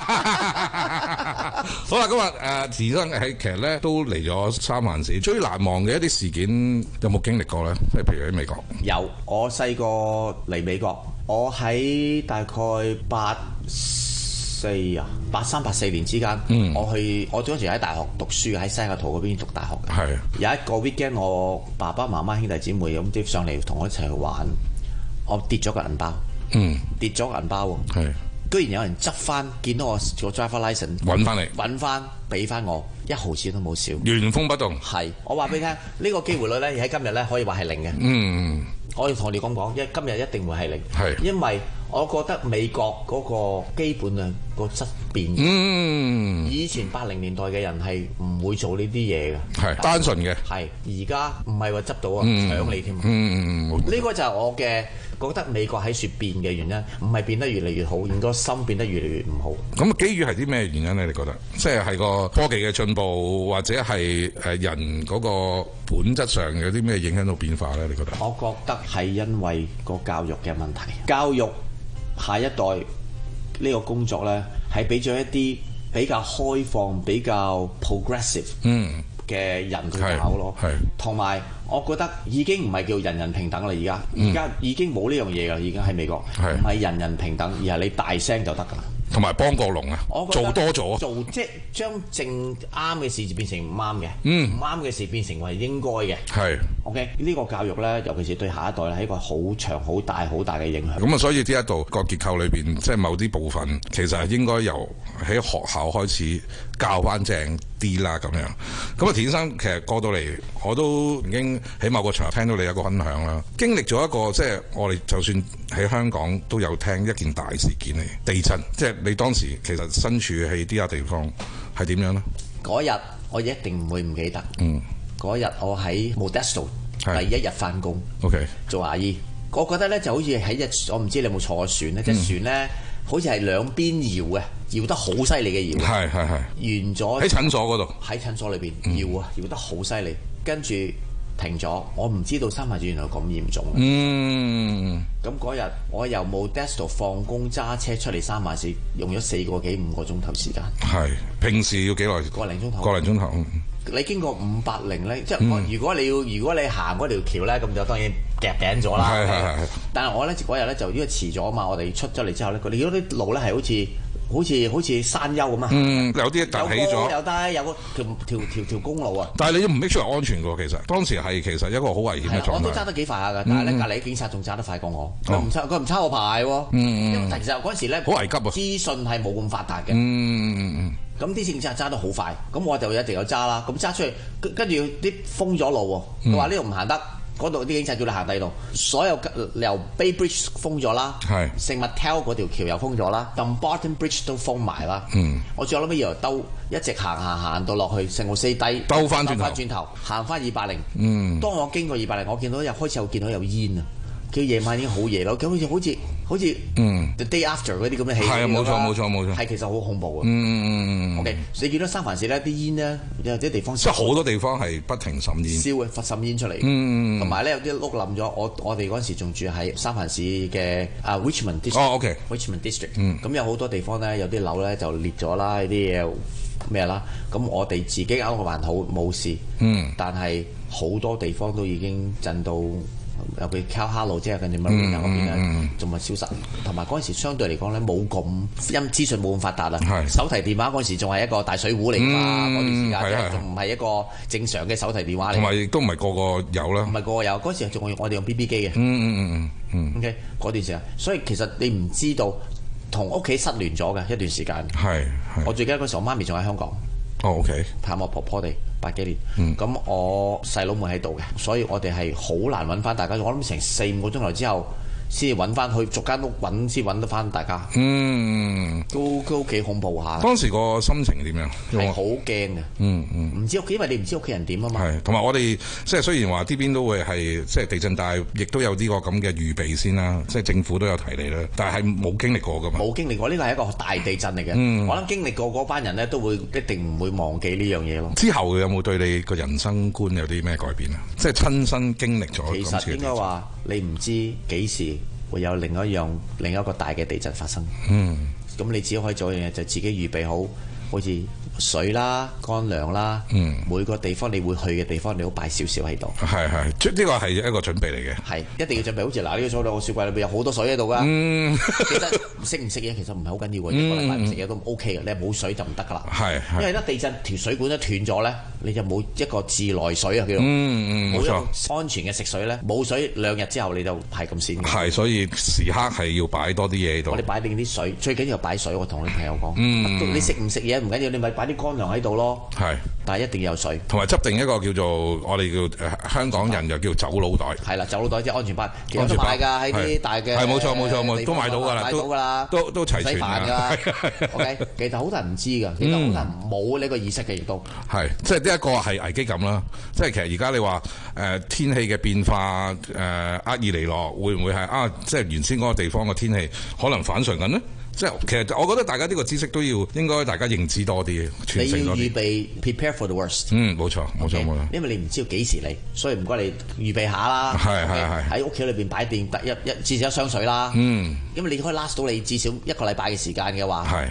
好啦，今日誒田生喺其實咧都嚟咗三藩市，最難忘嘅一啲事件有冇經歷過咧？即係譬如喺美國。 有，我細個嚟美國，我喺大概八四啊，八三八四年之間，嗯、我去我嗰陣時喺大學讀書，喺西雅圖嗰邊讀大學嘅。係。有一個 weekend，我爸爸媽媽兄弟姊妹咁啲上嚟同我一齊去玩，我跌咗個銀包，嗯，跌咗個銀包喎。係。居然有人執翻，見到我個 driver license 揾翻嚟， 揾翻俾翻我，一毫錢都冇少， 原封不動。係， 我話俾你聽，呢、呢個機會率咧，喺今日咧可以話係零嘅。嗯，我要同你講講，因為今日一定會係零。係，因為我覺得美國嗰個基本嘅個質變。嗯，以前八零年代嘅人係唔會做呢啲嘢嘅， 係單純嘅。係， 而家唔係話執到啊，搶、嗯、你添。嗯嗯，呢、嗯、個就係我嘅。覺得美國喺處變嘅原因，唔係變得越嚟越好，而個心變得越嚟越唔好。 咁基於係啲咩原因咧？你覺得，即係係個科技嘅進步，或者係誒人嗰個本質上有啲咩影響到變化咧？你覺得？ 我覺得係因為個教育嘅問題，教育下一代呢個工作咧，係俾咗一啲比較開放、比較 progressive 嗯嘅人去搞咯，同埋。我覺得已經唔係叫人人平等啦，而家而家已經冇呢樣嘢噶，已經喺美國，唔係人人平等，而係你大聲就得噶啦。 同埋幫過龍啊，做多咗， 做即係將正啱嘅事變成唔啱嘅，唔啱嘅事變成為應該嘅。係， OK， 呢個教育咧，尤其是對下一代咧，係一個好長、好大、好大嘅影響。 咁啊，所以呢一度個結構裏邊，即係某啲部分，其實係應該由喺學校開始教翻正啲啦，咁樣。咁啊，田先生其實過到嚟，我都已經喺某個場合聽到你有個分享啦，經歷咗一個即係我哋就算喺香港都有聽一件大事件嚟，地震。即係你當時其實身處喺啲啊地方係點樣呢？ 嗰日我一定唔會唔記得。 嗯。 嗰日我喺 Modesto 第一日翻工 ，OK 做牙醫。我覺得咧就好似喺隻，我唔知你有冇坐過船咧，隻、嗯、船咧好似係兩邊搖嘅，搖得好犀利嘅搖。 係係係。 完咗喺診所嗰度。 喺診所裏邊搖啊，搖得好犀利，跟住停咗。我唔知道三藩市原來咁嚴重。 嗯。 咁嗰日我由 Modesto 放工揸車出嚟三藩市，用咗四個幾五個鐘頭時間。係。平時要幾耐？個零鐘頭。個零鐘頭。你經過五百零咧，即係我、嗯、如果你要如果你行嗰條橋咧，咁就當然夾餅咗啦。係係係。但係我咧嗰日咧就因為遲咗啊嘛，我哋出咗嚟之後咧，你嗰啲路咧係好似好似好似山丘咁啊。嗯，有啲凸起咗。有低有個條條條條公路啊。但係你都唔 make sure 安全㗎喎，其實當時係其實一個好危險嘅狀態。我都揸得幾快下㗎，但係咧隔離警察仲揸得快過我。佢唔抄佢唔抄我牌喎。嗯嗯。其實嗰陣時咧好危急啊，資訊係冇咁發達嘅。嗯嗯嗯。咁啲警察揸得好快，咁我就一定有揸啦。咁揸出去，跟住啲封咗路喎。佢話呢度唔行得，嗰度啲警察叫你行第二度。所有由 Bay Bridge 封咗啦，聖物 Tell 嗰條橋又封咗啦，Dumbarton Bridge 都封埋啦。嗯，我最後諗尾又兜一直行行行到落去聖奧斯低，兜翻轉頭，轉頭行翻二百零。嗯，當我經過二百零，我見到又開始有見到有煙啊！佢夜晚已經好夜咯，咁好似好似好似嗯 The Day After 嗰啲咁嘅戲，係啊，冇錯冇錯冇錯，係其實好恐怖啊！嗯嗯嗯 OK，你見到三藩市咧啲煙咧有啲地方，即係好多地方係不停滲煙，燒嘅發滲煙出嚟。嗯同埋咧有啲屋冧咗，我我哋嗰陣時仲住喺三藩市嘅啊 Richmond District。哦 OK，Richmond District。嗯。咁有好多地方咧，有啲樓咧就裂咗啦，呢啲嘢咩啦？咁我哋自己間屋還好冇事。嗯。但係好多地方都已經震到。尤其靠哈路即係跟住 Marina 嗰邊咧，仲咪消失。同埋嗰陣時相對嚟講咧，冇咁因資訊冇咁發達啦。手提電話嗰陣時仲係一個大水壺嚟㗎嘛，嗰段時間仲唔係一個正常嘅手提電話嚟。同埋亦都唔係個個有啦。唔係個個有，嗰陣時仲用我哋用 B B 機嘅。嗯嗯嗯嗯 OK， 嗰段時間，所以其實你唔知道同屋企失聯咗嘅一段時間。係。我最記得嗰時我媽咪仲喺香港。哦 OK。探我婆婆哋。八幾年，咁、嗯、我細佬妹喺度嘅，所以我哋係好難揾翻大家。我諗成四五個鐘頭之後，先至揾翻去逐間屋揾，先揾得翻大家。嗯，都都幾恐怖下。當時個心情點樣？係好驚嘅。嗯嗯，唔知屋企，因為你唔知屋企人點啊嘛。係，同埋我哋即係雖然話呢邊都會係即係地震，但係亦都有呢個咁嘅預備先啦。即係政府都有提你啦，但係冇經歷過噶嘛。冇經歷過，呢個係一個大地震嚟嘅。嗯、我諗經歷過嗰班人咧，都會一定唔會忘記呢樣嘢咯。之後有冇對你個人生觀有啲咩改變啊？即係親身經歷咗。其實應該話你唔知幾時會有另一樣另一個大嘅地震發生。嗯，咁你只可以做一樣嘢，就自己預備好，好似水啦、乾糧啦。嗯，每個地方你會去嘅地方，你都擺少少喺度。係係，呢個係一個準備嚟嘅。係，一定要準備。好似嗱，呢個所有個雪櫃裏邊有好多水喺度噶。嗯，其實食唔食嘢其實唔係好緊要嘅，一個禮拜唔食嘢都 OK 嘅。你係冇水就唔得噶啦。係，因為咧地震條水管一斷咗咧，你就冇一個自來水啊，叫做嗯嗯冇錯安全嘅食水咧，冇水兩日之後你就係咁先。係，所以時刻係要擺多啲嘢喺度。我哋擺定啲水，最緊要擺水。我同你朋友講，嗯，你食唔食嘢唔緊要，你咪擺啲乾糧喺度咯。係，但係一定要有水，同埋執定一個叫做我哋叫誒香港人又叫走佬袋。係啦，走佬袋即係安全包，其實都買㗎喺啲大嘅。係冇錯冇錯冇，都買到㗎啦，買到㗎啦，都都齊全㗎。OK，其實好多人唔知㗎，其實好多人冇呢個意識嘅亦都係，即係呢一個係危機感啦。即係其實而家你話誒天氣嘅變化誒厄爾尼諾會唔會係啊？即係原先嗰個地方嘅天氣可能反常緊呢？即係其實我覺得大家呢個知識都要應該大家認知多啲，傳承多啲。你要預備 prepare for the worst。嗯，冇錯冇錯冇錯。因為你唔知道幾時嚟，所以唔該你預備下啦。係係係。喺屋企裏邊擺定得一一至少一箱水啦。嗯。因為你可以 last 到你至少一個禮拜嘅時間嘅話，係。That's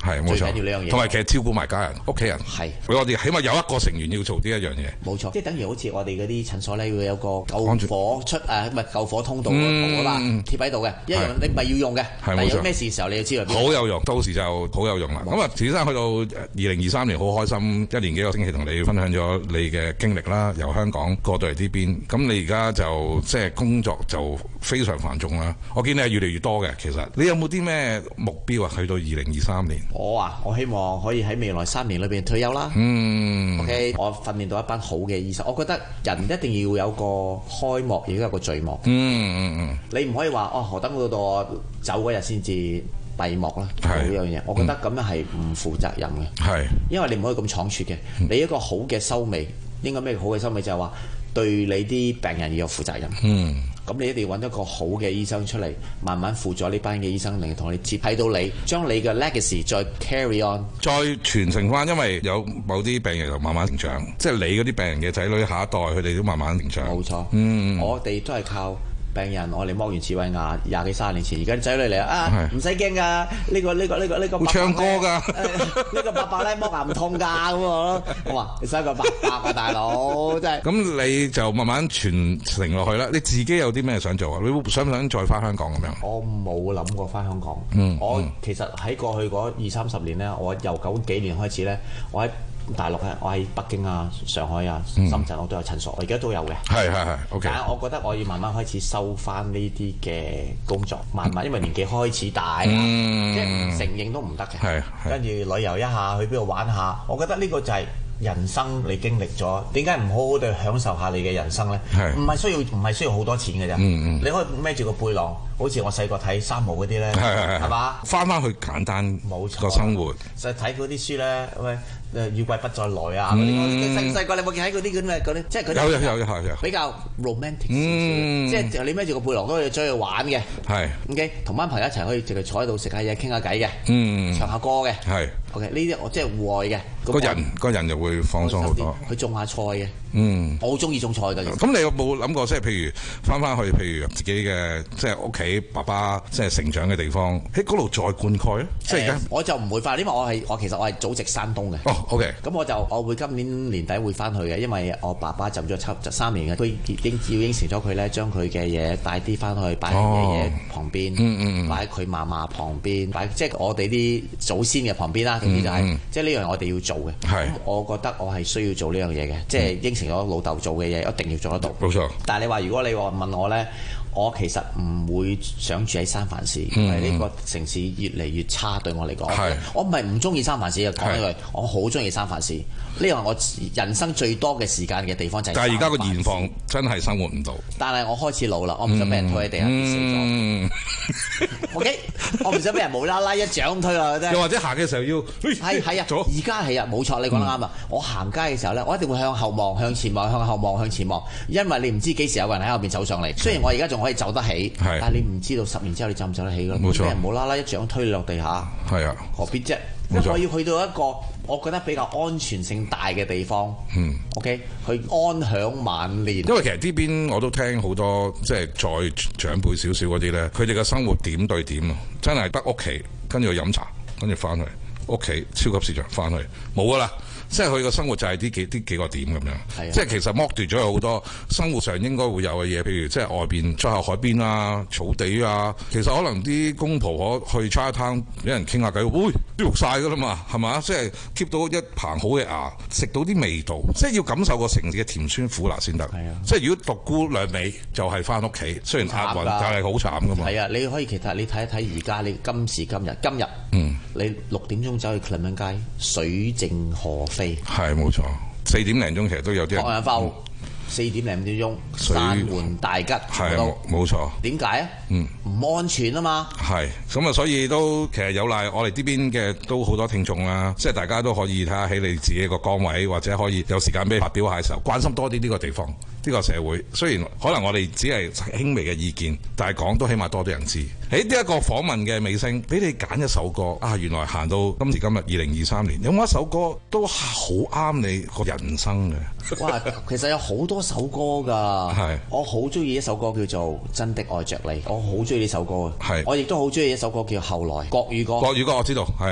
係冇錯， 最緊要呢樣嘢。 同埋其實照顧埋家人、屋企人。 係， 我哋起碼有一個成員要做呢一樣嘢。 冇錯，即係等於好似我哋嗰啲診所咧，會有個救火出誒，唔係救火通道嗰個啦，貼喺度嘅，一樣你唔係要用嘅，但係有咩事嘅時候你要知道。 好有用，到時就好有用啦。咁啊，田先生去到二零二三年好開心，一年幾個星期同你分享咗你嘅經歷啦，由香港過到嚟呢邊。咁你而家就即係工作就非常繁重啦。我見你係越嚟越多嘅，其實你有冇啲咩目標啊？去到二零二三年， 我啊，我希望可以喺未來三年裏邊退休啦。 嗯 ，OK，我訓練到一班好嘅醫生。我覺得人一定要有個開幕，亦都有個序幕。 嗯嗯嗯， 你唔可以話哦，何等到到我走嗰日先至閉幕啦。係呢樣嘢，我覺得咁樣係唔負責任嘅。係，因為你唔可以咁倉促嘅。你一個好嘅收尾，應該咩好嘅收尾就係話對你啲病人要有負責任。嗯。咁你一定要揾一個好嘅醫生出嚟，慢慢輔助呢班嘅醫生嚟同你接睇到你，將你嘅 legacy 再 carry on， 再傳承翻。因為有某啲病人就慢慢成長，即係你嗰啲病人嘅仔女下一代，佢哋都慢慢成長。 冇錯， 嗯， 我哋都係靠病人，我哋剝完智慧牙廿幾三十年前，而家啲仔女嚟啊，唔使驚噶，呢個呢個呢個呢個會唱歌㗎， 呢個伯伯咧剝牙唔痛㗎咁我話你使個伯伯啊大佬，真係。 咁你就慢慢傳承落去啦。你自己有啲咩想做啊？你想唔想再翻香港咁樣？ 我冇諗過翻香港。 嗯， 我其實喺過去嗰二三十年咧，我由九幾年開始咧，我喺大陸咧，我喺北京啊、上海啊、深圳，我都有診所，我而家都有嘅。係係係 ，OK。但係我覺得我要慢慢開始收翻呢啲嘅工作，慢慢因為年紀開始大，嗯、即係唔承認都唔得嘅。係，跟住旅遊一下，去邊度玩下，我覺得呢個就係人生你經歷咗，點解唔好好地享受下你嘅人生咧？唔係需要唔係需要好多錢嘅啫。嗯嗯，你可以孭住個背囊，好似我細個睇三毛嗰啲咧，係嘛？翻翻去簡單個生活，就睇嗰啲書咧，喂。誒雨季不再來啊！嗰啲細細個你冇見喺嗰啲咁嘅嗰啲，即係嗰啲有有有有有比較 romantic 少少，即係你孭住個背囊都可以出去玩嘅。係 OK，同班朋友一齊可以淨係坐喺度食下嘢傾下偈嘅，嗯，唱下歌嘅。係 OK，呢啲我即係戶外嘅。個人個人就會放鬆好多。去種下菜嘅，嗯，我好中意種菜㗎。咁你有冇諗過即係譬如翻翻去譬如自己嘅即係屋企爸爸即係成長嘅地方，喺嗰度再灌溉咧？即係而家我就唔會翻，因為我係我其實我係祖籍山東嘅。哦 OK，咁我就我會今年年底會翻去嘅，因為我爸爸浸咗七三年嘅，佢已經要應承咗佢咧，將佢嘅嘢帶啲翻去擺喺爺爺旁邊，嗯嗯，擺喺佢嫲嫲旁邊，擺即係我哋啲祖先嘅旁邊啦。總之就係即係呢樣我哋要做嘅。係，我覺得我係需要做呢樣嘢嘅，即係應承咗老豆做嘅嘢一定要做得到。冇錯。但係你話如果你話問我咧，我其實唔會想住喺三藩市，因為呢個城市越嚟越差對我嚟講。係，我唔係唔中意三藩市嘅，講一句，我好中意三藩市。呢個係我人生最多嘅時間嘅地方就係。但係而家個現況真係生活唔到。但係我開始老啦，我唔想俾人推喺地下跌死咗。OK，我唔想俾人無啦啦一掌推落去啫。又或者行嘅時候要係係啊，而家係啊，冇錯，你講得啱啊！我行街嘅時候咧，我一定會向後望、向前望、向後望、向前望，因為你唔知幾時有個人喺後邊走上嚟。雖然我而家仲可以走得起，但係你唔知道十年之後你走唔走得起㗎。冇錯，俾人無啦啦一掌推你落地下。係啊，何必啫？因為我要去到一個我覺得比較安全性大嘅地方，嗯 ，OK，去安享晚年。因為其實呢邊我都聽好多即係再長輩少少嗰啲咧，佢哋嘅生活點對點啊，真係得屋企，跟住去飲茶，跟住翻去屋企超級市場翻去冇㗎啦。即係佢個生活就係呢幾呢幾個點咁樣，即係其實剝奪咗好多生活上應該會有嘅嘢，譬如即係外邊出下海邊啊、草地啊，其實可能啲公婆可去 Chinatown 俾人傾下偈，喂都熟晒㗎啦嘛，係嘛？即係 keep 到一棚好嘅牙，食到啲味道，即係要感受個城市嘅甜酸苦辣先得。係啊，即係如果獨孤兩味就係翻屋企，雖然押韻，但係好慘㗎嘛。係啊，你可以其實你睇一睇而家你今時今日今日，嗯，你六點鐘走去 Clement 街，水靜河飛。係冇錯，四點零鐘其實都有啲人。唐人埠四點零五點鐘，山門大吉，係冇錯。點解啊？嗯，唔安全啊嘛。係咁啊，所以都其實有賴我哋呢邊嘅都好多聽眾啦，即係大家都可以睇下喺你自己個崗位，或者可以有時間俾你發表下嘅時候，關心多啲呢個地方。呢個社會雖然可能我哋只係輕微嘅意見，但係講都起碼多啲人知。喺呢一個訪問嘅尾聲，俾你揀一首歌啊！原來行到今時今日二零二三年，有冇一首歌都好啱你個人生嘅？哇！其實有好多首歌㗎，係我好中意一首歌叫做《真的愛着你》，我好中意呢首歌嘅。係我亦都好中意一首歌叫《後來》國語歌。國語歌我知道，係係。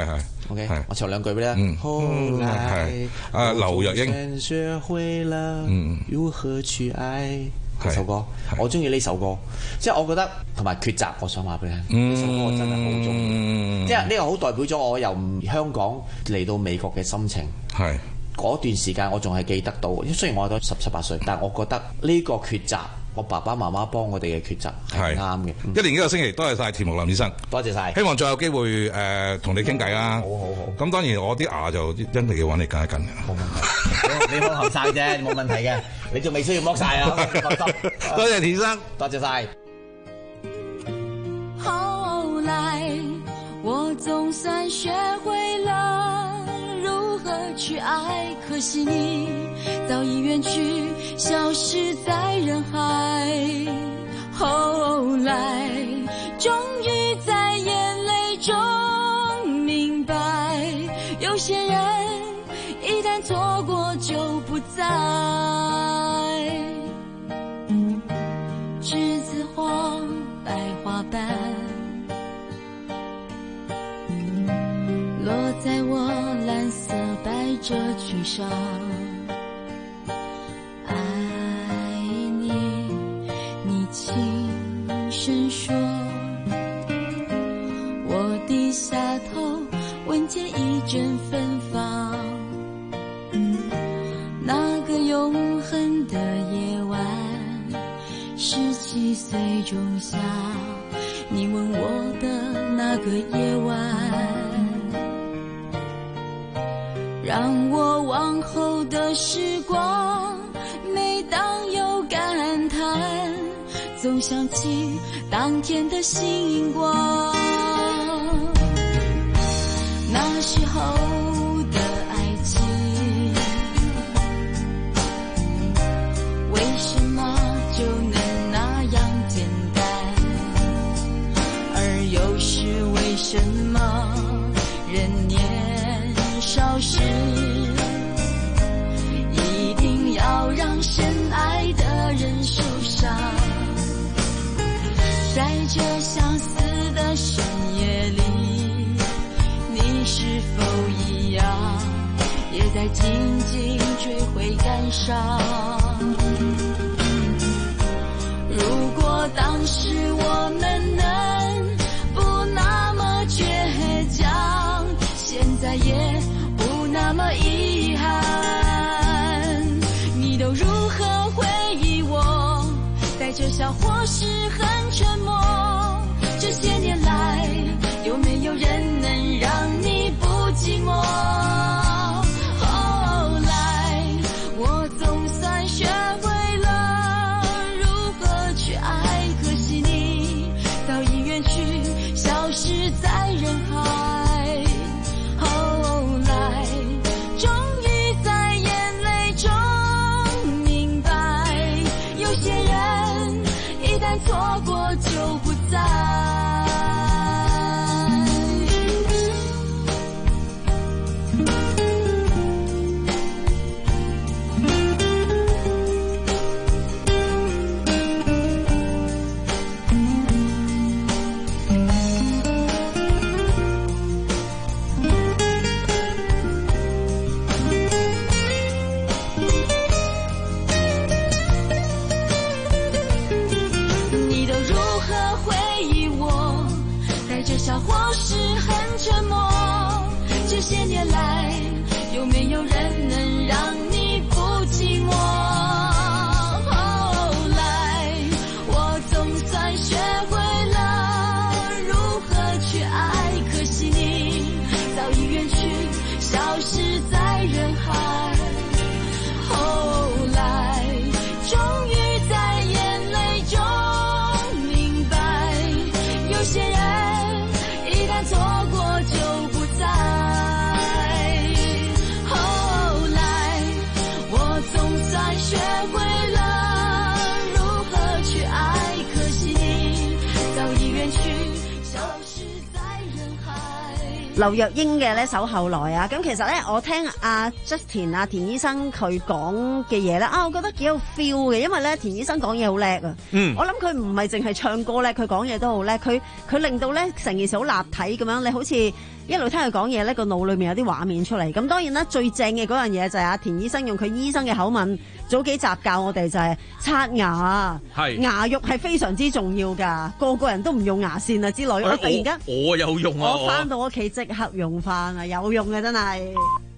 OK，我唱兩句俾你。 嗯， 後來啊，劉若英。 先學會了如何去愛。嗰首歌，我中意呢首歌，即係我覺得同埋抉擇，我想話俾你聽，呢、嗯、首歌我真係好中意，即係呢個好代表咗我由香港嚟到美國嘅心情。係嗰段時間我仲係記得到，雖然我都十七八歲，但係我覺得呢個抉擇，我爸爸媽媽幫我哋嘅抉擇係啱嘅。一年一個星期，多謝晒田木林醫生，多謝晒。希望再有機會誒同、呃、你傾偈啦。好好好。咁當然我啲牙就一定要揾你跟一跟嘅。冇問題，你好後生啫，冇問題嘅。你仲未需要剝晒啊！多謝田生，多謝晒。 後來我總算學會了如何去愛，可惜你早已遠去，消失在人海。後來終於在眼淚中明白，有些人一旦錯過就不再。梔子花白花瓣落在我藍色百褶裙上，愛你，你輕聲說，我低下頭聞見一陣芬芳，那個永恆的夜晚，十七歲仲夏，你吻我的那個夜晚，讓我往後的時光，每當有感嘆，總想起當天的星光。那時候的愛情，為什麼就能那樣簡單？而又是為什麼人年少時一定要讓深愛的人受傷？在這相似的深夜裡，你是否一樣也在靜靜追悔感傷？如果當時我們能不那麼倔強，現在也不那麼遺憾，你都如何回憶我？帶着笑或是很沉默？這些年來，有沒有人能讓你不寂寞？後來，我總算學會了如何去愛，可惜你早已遠去，消失在人海。後來，終於在眼淚中明白，有些人一旦錯過就不再。或是很沉默，這些年來有沒有人能讓你不寂寞？後來我總算學會了如何去愛，可惜你早已遠去，消失在人海。後來終於在眼淚中明白，有些人錯過就不再。後來劉若英嘅呢首後來啊，咁其實咧我聽阿 Justin 阿田醫生佢講嘅嘢咧啊，我覺得幾有 feel 嘅，因為咧田醫生講嘢好叻啊。嗯，我諗佢唔係淨係唱歌咧，佢講嘢都好叻，佢佢令到咧成件事好立體咁樣，你好似一路聽佢講嘢咧，個腦裏面有啲畫面出嚟。咁當然啦，最正嘅嗰樣嘢就係阿田醫生用佢醫生嘅口吻，早幾集教我哋就係刷牙，牙肉係非常之重要噶，個個人都唔用牙線啊之類。我突然間我有用啊， 我翻到屋企即刻用翻啊，有用嘅真係。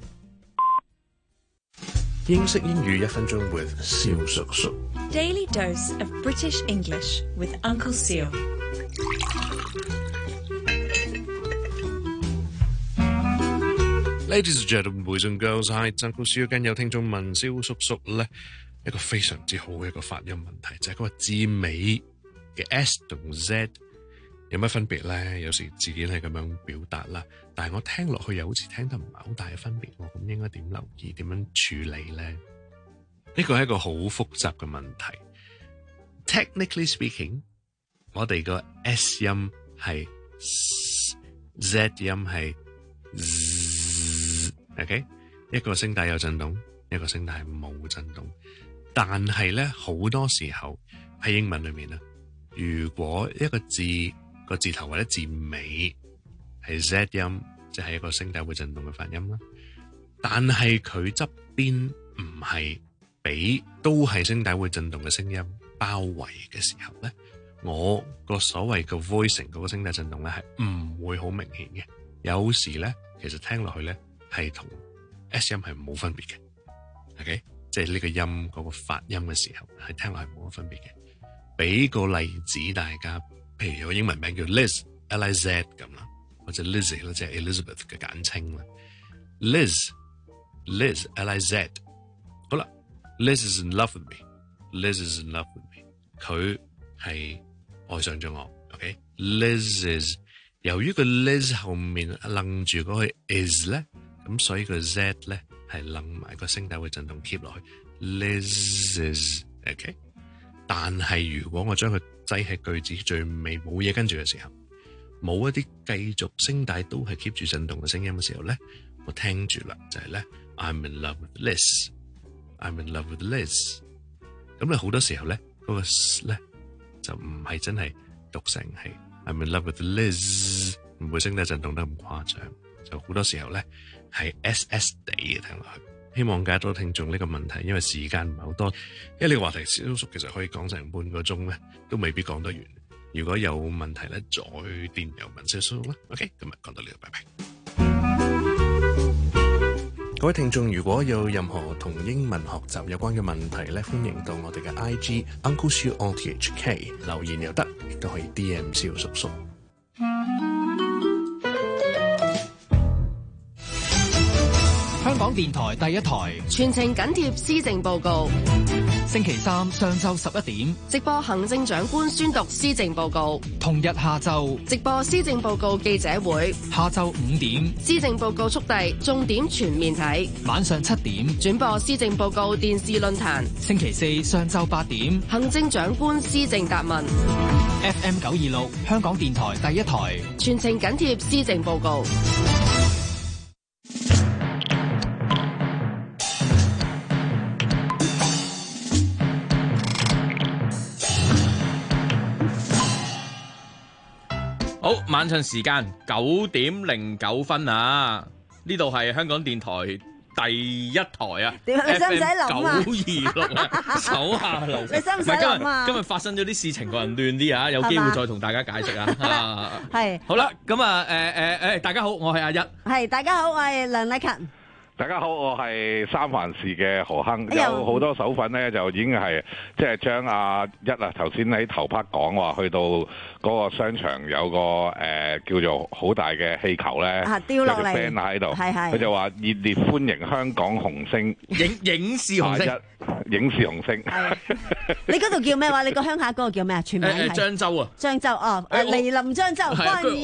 英式英語一分鐘 with 蕭叔叔。 Daily dose of British English with Uncle Seal。 Ladies and gentlemen, boys and girls, hi, Uncle Seal。跟有聽眾問蕭叔叔咧，一個非常之好嘅一個發音問題，就係嗰個字尾嘅 S 同 Z 有乜分別咧？有時自己係咁樣表達啦，但係我聽落去又好似聽得唔係好大嘅分別喎，咁應該點留意？點樣處理咧？呢個係一個好複雜嘅問題。Technically speaking， 我哋個 S 音係 Z 音係 Z，OK？ 一個聲帶有震動，一個聲帶冇震動。但係咧，好多時候喺英文裏面啊，如果一個字個字頭或者字尾係 Z 音，即係一個聲帶會震動嘅發音啦。但係佢側邊唔係俾都係聲帶會震動嘅聲音包圍嘅時候咧，我個所謂嘅 voicing 嗰個聲帶震動咧係唔會好明顯嘅。有時咧，其實聽落去咧係同 S 音係冇分別嘅。OK， 即係呢個音嗰個發音嘅時候係聽落係冇乜分別嘅。俾個例子大家，譬如有個英文名叫 Liz，L I Z 咁啦，或者 Lizzie 啦，即係 Elizabeth 嘅簡稱啦。Liz，Liz，L I Z。好啦 ，Liz is in love with me，Liz is in love with me。佢係愛上咗我。OK，Liz is 由於個 Liz 後面楞住嗰個 is 咧，咁所以個 Z 咧係楞埋個聲帶會震動 keep 落去。Liz is OK。但係如果我將佢擠喺句子最尾冇嘢跟住嘅時候，冇一啲繼續聲帶都係 keep 住震動嘅聲音嘅時候咧，我聽住啦，就係咧 I'm in love with Liz，I'm in love with Liz。咁咧好多時候咧嗰個 s 咧就唔係真係讀成係 I'm in love with Liz， 唔會聲帶震動得咁誇張，就好多時候咧係 S S 地嘅聽落去。希望解多聽眾呢個問題，因為時間唔係好多，因為呢個話題蕭叔其實可以講成半個鐘咧，都未必講得完。如果有問題咧，再電郵問蕭叔啦。OK， 今日講到呢度，拜拜。各位聽眾，如果有任何同英文學習有關嘅問題咧，歡迎到我哋嘅 I G Uncle Siu O T H K 留言又得，亦都可以 D M 蕭叔叔。 香港電台第一台全程緊貼施政報告， 星期三上晝十一點直播行政長官宣讀施政報告， 同日下晝直播施政報告記者會， 下晝五點施政報告速遞重點全面睇， 晚上七點轉播施政報告電視論壇， 星期四上晝八點行政長官施政答問。 F M 九二六香港電台第一台全程緊貼施政報告。 好，晚上時間九點零九分啊！呢度係香港電台第一台啊！ 點啊？你使唔使諗啊？ 九二六啊，手下留情。 你使唔使諗啊？ 今日發生咗啲事情，個人亂啲啊！有機會再同大家解釋啊！ 係。 好啦，咁啊，誒誒誒，大家好，我係阿一。 係，大家好，我係梁麗勤。 大家好，我係三藩市嘅何亨，有好多手粉咧，就已經係即係將阿一啊頭先喺頭 part 講話，去到嗰個商場有個誒、呃、叫做好大嘅氣球咧， 啊掉落嚟 band 喺度， 係係， 佢就話熱烈歡迎香港紅星影影視紅星， 影視紅星。 你嗰度叫咩話？你個鄉下嗰個叫咩啊？全名係漳州啊， 漳州哦，誒嚟臨漳州，歡迎。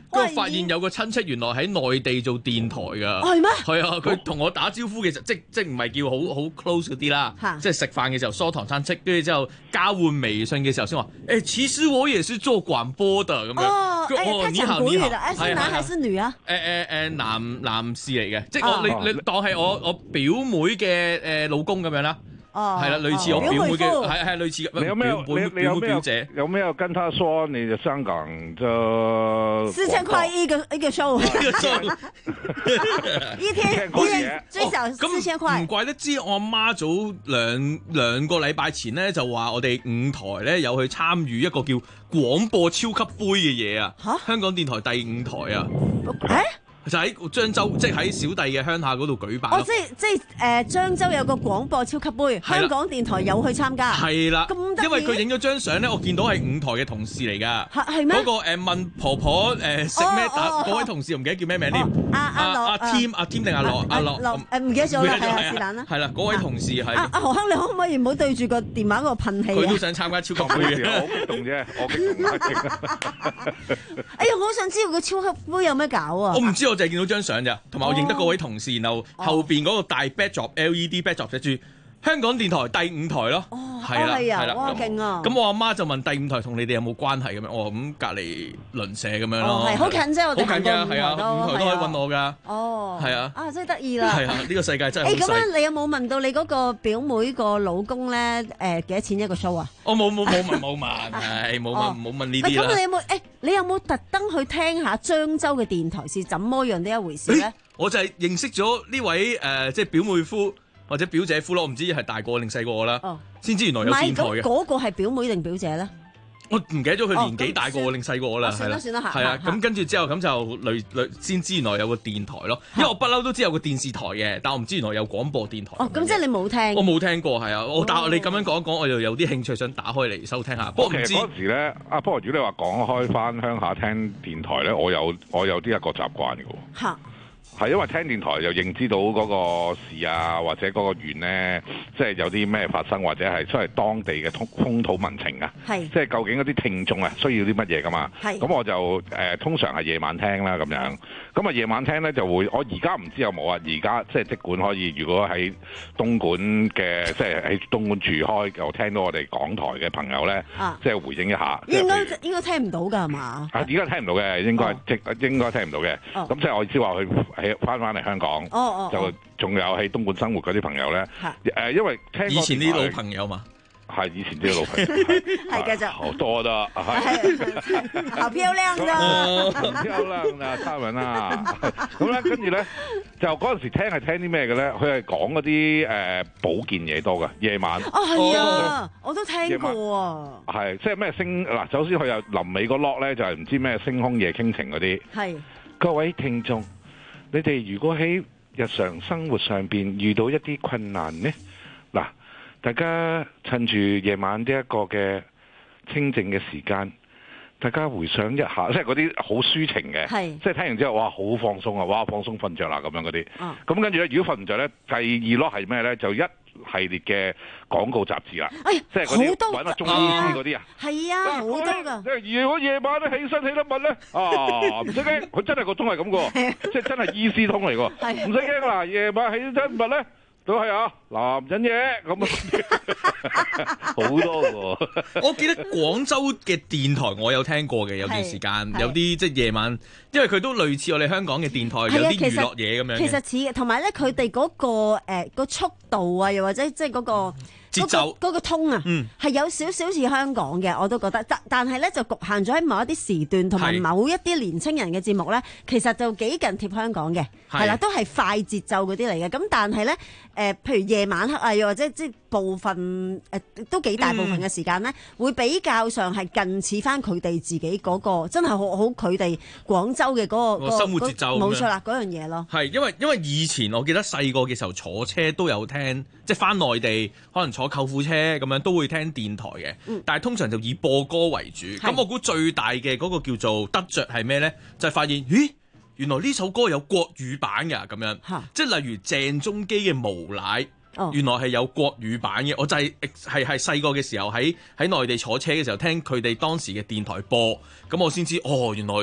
跟住發現有個親戚原來喺內地做電台㗎。 係咩？ 係啊，佢同我打招呼嘅時候，即即唔係叫好好 close 嗰啲啦，即係食飯嘅時候疏堂親戚，跟住之後交換微信嘅時候先話，誒，其實我也是做廣播的咁樣。 哦， 佢誒，他講國語的，誒，是男還是女啊？ 誒誒誒，男男士嚟嘅，即係我你你當係我我表妹嘅誒老公咁樣啦。哦，係啦，類似我表妹嘅，係係類似嘅。 你有咩有你你有咩有有沒有跟他說你嘅香港就四千塊一個一個 show，一個 show，一天一天最少四千塊。 唔怪得知我阿媽早兩兩個禮拜前咧就話我哋五台咧有去參與一個叫廣播超級杯嘅嘢啊！嚇，香港電台第五台啊！誒？就喺漳州，即係喺小弟嘅鄉下嗰度舉辦。 哦，即係即係誒，漳州有個廣播超級杯，香港電台有去參加。 係啦，因為佢影咗張相咧，我見到係五台嘅同事嚟㗎。 係係咩？ 嗰個誒問婆婆誒食咩打嗰位同事，我唔記得叫咩名添。 阿阿樂阿 Tim 阿 Tim 定阿樂阿樂誒唔記得咗啦，係啊，是但啦。 係啦，嗰位同事係。 阿阿何生，你可唔可以唔好對住個電話嗰個噴氣啊？ 佢都想參加超級杯嘅， 我激動啫，我激動。 哎呀，我好想知道個超級杯有咩搞啊！ 我唔知，我就係見到張相咋。同埋我認得嗰位同事，然後後邊嗰個大 backdrop L E D backdrop 寫住香港電台第五台咯，係啦係啦， 哇勁啊！ 咁我阿媽就問第五台同你哋有冇關係咁樣，我咁隔離鄰舍咁樣咯， 係好近啫，我哋好近㗎，係啊，五台都可以揾我㗎， 哦， 係啊， 啊真係得意啦， 係啊，呢個世界真係好細。 誒咁樣，你有冇問到你嗰個表妹個老公咧？誒幾多錢一個 show 啊？ 我冇冇冇問冇問，係冇問冇問呢啲啦。 咁你有冇誒？你有冇特登去聽下漳州嘅電台是怎麼樣呢一回事咧？ 我就係認識咗呢位誒、呃，即係表妹夫或者表姐夫咯，我唔知係大個定細過我啦，先、哦、知原來有電台嘅。 嗰個係表妹定表姐咧？ 我唔記得咗佢年紀大過我定細過我啦，係啦、哦，係啊，咁跟住之後咁就類類先知原來有個電台咯，因為我不嬲都知有個電視台嘅，但我唔知原來有廣播電台。 哦，咁即係你冇聽？ 我冇聽過，係啊，我但係你咁樣講一講，我又有啲興趣想打開嚟收聽下。不過唔知嗰陣時咧，啊，不過如果你話講開翻鄉下聽電台咧，我有我有啲一個習慣嘅喎。嚇！係因為聽電台就認知到嗰個事啊，或者嗰個縣咧，即係有啲咩發生，或者係出嚟當地嘅風土民情啊，即係究竟嗰啲聽眾啊需要啲乜嘢噶嘛？咁我就誒、呃、通常係夜晚聽啦咁樣。咁啊夜晚聽咧就會，我而家唔知有冇啊。而家即係即管可以，如果喺東莞嘅，即係喺東莞住開，又聽到我哋港台嘅朋友咧， 啊、 即係回應一下。 應該應該聽唔到㗎係嘛？ 啊，而家聽唔到嘅，應該、哦、即應該聽唔到嘅。咁、哦、即係我意思話佢喺翻翻嚟香港， 哦哦、 就仲有喺東莞生活嗰啲朋友咧。誒、呃，因為聽以前啲老朋友嘛。 係以前啲老朋友， 係繼續好多的， 係好漂亮的， 好漂亮的他們啊！咁咧，跟住咧就嗰陣時聽係聽啲咩嘅咧？佢係講嗰啲誒保健嘢多㗎，夜晚。 哦，係啊，我都聽過啊。 係即係咩星嗱？首先佢又臨尾個 lock 咧，就係唔知咩星空夜傾情嗰啲。係各位聽眾，你哋如果喺日常生活上邊遇到一啲困難呢？嗱。大家趁住夜晚呢一個嘅清靜嘅時間，大家回想一下，即係嗰啲好抒情嘅，即係聽完之後，哇，好放鬆啊，哇，放鬆瞓着啦咁樣嗰啲。咁、哦、跟住咧，如果瞓唔着咧，第二攞係咩咧？就一系列嘅廣告雜誌啦， 哎、 即係嗰啲揾下中醫師嗰啲啊。 係啊，好多㗎。 即係如果夜晚咧起身起得密咧，啊，唔使驚，佢真係個鐘係咁嘅，即係真係醫師通嚟㗎，唔使驚啦。夜晚起身密咧。都係啊，男人嘢咁啊，好多喎。 我記得廣州嘅電台我有聽過嘅，有段時間有啲即係夜晚，因為佢都類似我哋香港嘅電台，有啲娛樂嘢咁樣。 其實似嘅，同埋咧佢哋嗰個誒、呃、個速度啊，又或者即係嗰個。 節奏嗰、那個通啊，係、嗯、有少少似香港嘅，我都覺得，但但係咧就局限咗喺某一啲時段同埋某一啲年青人嘅節目咧，其實就幾近貼香港嘅，係啦，都係快節奏嗰啲嚟嘅。咁但係咧，誒、呃，譬如夜晚黑啊，又或者即係部分誒、呃，都幾大部分嘅時間咧、嗯，會比較上係近似翻佢哋自己嗰、那個，真係好好佢哋廣州嘅嗰、那個生活節奏， 冇錯啦，嗰樣嘢咯。 係因為因為以前我記得細個嘅時候坐車都有聽，即係翻內地可能。坐舅父車咁樣都會聽電台嘅、嗯，但係通常就以播歌為主。咁我估最大嘅嗰個叫做得着係咩呢？就係、是、發現，咦，原來呢首歌有國語版㗎，咁樣，即係例如鄭中基嘅《無賴》，哦，原來係有國語版嘅。我就係係係細個嘅時候喺喺內地坐車嘅時候聽佢哋當時嘅電台播，咁我先知，哦，原來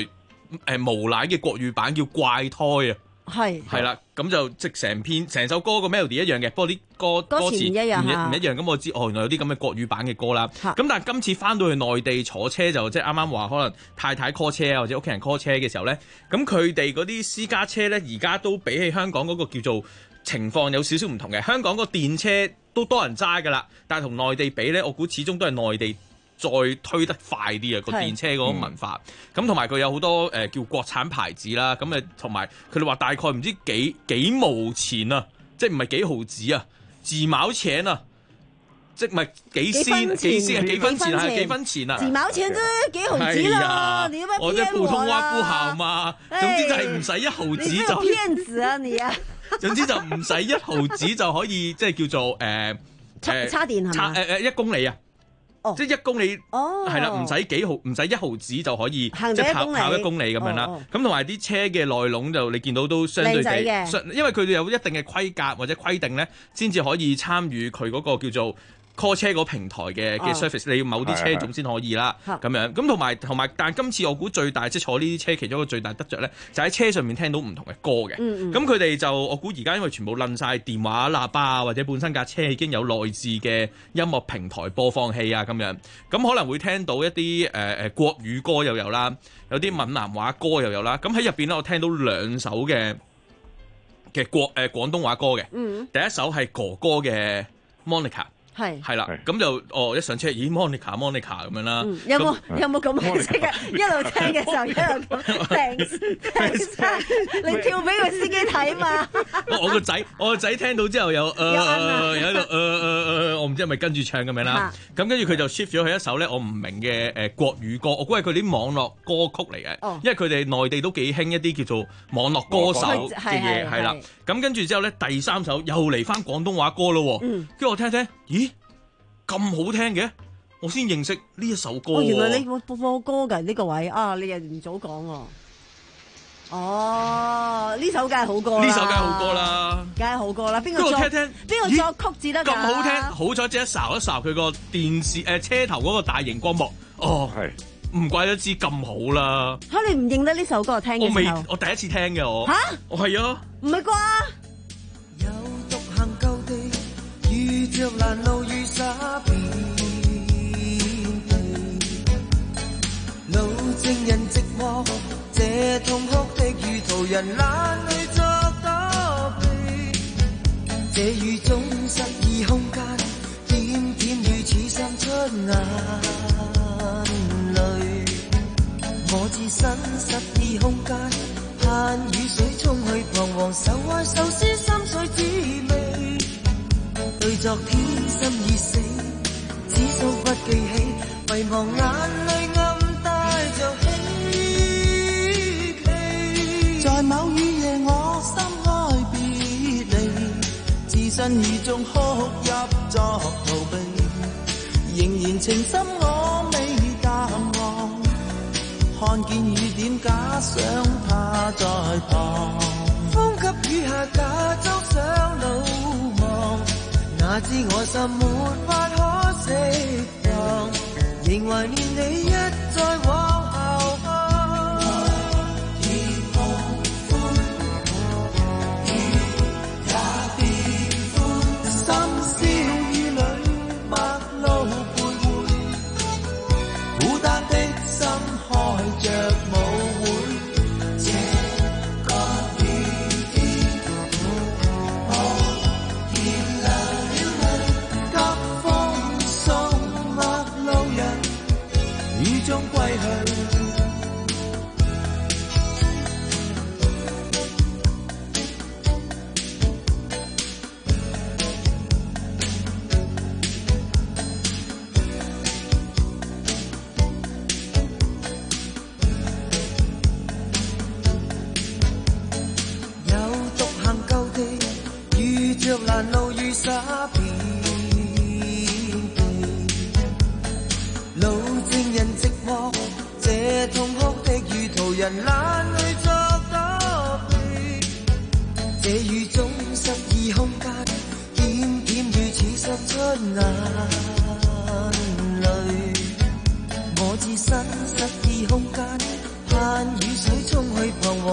誒無賴嘅國語版叫怪胎啊。 係係啦，咁就即成篇成首歌個 melody 一樣嘅，不過啲歌歌詞唔一樣唔一嚇唔一樣，咁我知哦，原來有啲咁嘅國語版嘅歌啦。咁但係今次翻到去內地坐車就即係啱啱話可能太太 call 車啊，或者屋企人 call 車嘅時候咧，咁佢哋嗰啲私家車咧，而家都比起香港嗰個叫做情況有少少唔同嘅。香港個電車都多人揸㗎啦，但係同內地比咧，我估始終都係內地再推得快啲啊個電車嗰個文化，咁同埋佢有好多誒、呃、叫國產牌子啦，咁誒同埋佢哋話大概唔知幾幾毛錢啊，即係唔係幾毫子啊，自毛錢啊，即係唔係幾仙幾仙係幾分錢係幾分錢啊？ 自毛錢啫幾毫子啦，你要唔要騙我啦？ 我啲普通話不好嘛，總之就係唔使一毫子就。 你騙子啊你啊！ 總之就唔使一毫子就可以即係叫做誒誒插插電係嘛？ 誒誒一公里啊！即係一公里， 哦， 係啦，唔使幾毫，唔使一毫子就可以， 行即係跑一公里跑一公里咁樣啦。咁同埋啲車嘅內籠就你見到都相對地，因為佢哋有一定嘅規格或者規定咧，先至可以參與佢嗰個叫做 call 車嗰平台嘅嘅 service，你要某啲車種先可以啦。咁樣咁同埋同埋，但係今次我估最大即係坐呢啲車其中一個最大得着咧，就喺車上面聽到唔同嘅歌嘅。咁佢哋就我估而家因為全部撚晒電話喇叭啊，或者本身架車已經有內置嘅音樂平台播放器啊咁樣，咁可能會聽到一啲誒誒國語歌又有啦，有啲閩南話歌又有啦。咁喺入邊咧，我聽到兩首嘅嘅國誒、呃、廣東話歌嘅。 嗯、 第一首係哥哥嘅 Monica。 係係啦，咁就哦一上車，咦 Monica Monica 咁樣啦。 嗯、有冇有冇咁嘅即係一路聽嘅時候一路咁停停你跳俾個司機睇嘛？ 我個仔我個仔聽到之後有誒誒有喺度誒誒誒，我唔知係咪跟住唱咁樣啦。咁跟住佢就 shift 咗去一首咧我唔明嘅誒國語歌，我估係佢啲網絡歌曲嚟嘅， 哦、 因為佢哋內地都幾興一啲叫做網絡歌手嘅嘢係啦。咁跟住之後咧第三首又嚟翻廣東話歌咯，跟住、嗯、我聽聽，咦？咁好聽嘅，我先認識呢一首歌、哦。 原來你播播歌㗎呢個位啊！你又唔早講喎。哦，呢首梗係好歌啦。呢首梗係好歌啦。梗係好歌啦。邊個作？聽聽邊個作曲至得㗎？ 咁好聽，好彩只一睄一睄佢個電視誒、呃、車頭嗰個大型光幕。哦，係。唔怪得知咁好啦。嚇！你唔認得呢首歌聽嘅時候？我未，我第一次聽嘅我。嚇！我係啊。唔係啩？ 有獨行舊地。遇着攔路雨灑遍地，路證人寂寞，這痛哭的與途人眼淚作躲避，這雨中失意空間，點點雨似滲出眼淚，我置身失意空間，盼雨水沖去彷徨，愁愛愁思心碎滋味。對昨天心已死，只數不記起，迷茫眼淚暗帶着希冀。在某雨夜我心開別離，置身雨中哭泣作逃避，仍然情深我未淡忘，看見雨點假想他在旁，風給雨下假裝想路望，哪知我心沒法可釋放，仍懷念你一再往後看。已放寬，雨也變寬，深宵雨裏陌路徘徊，孤單的心開着舞會，這個雨天我已流了淚，急風送陌路人雨中歸去。有獨行舊地，遇着攔路雨灑遍地，路證人寂寞，這痛哭的與途人眼淚作躲避，這雨中失意空間，點點雨似滲出眼淚，我置身失意空間，盼雨水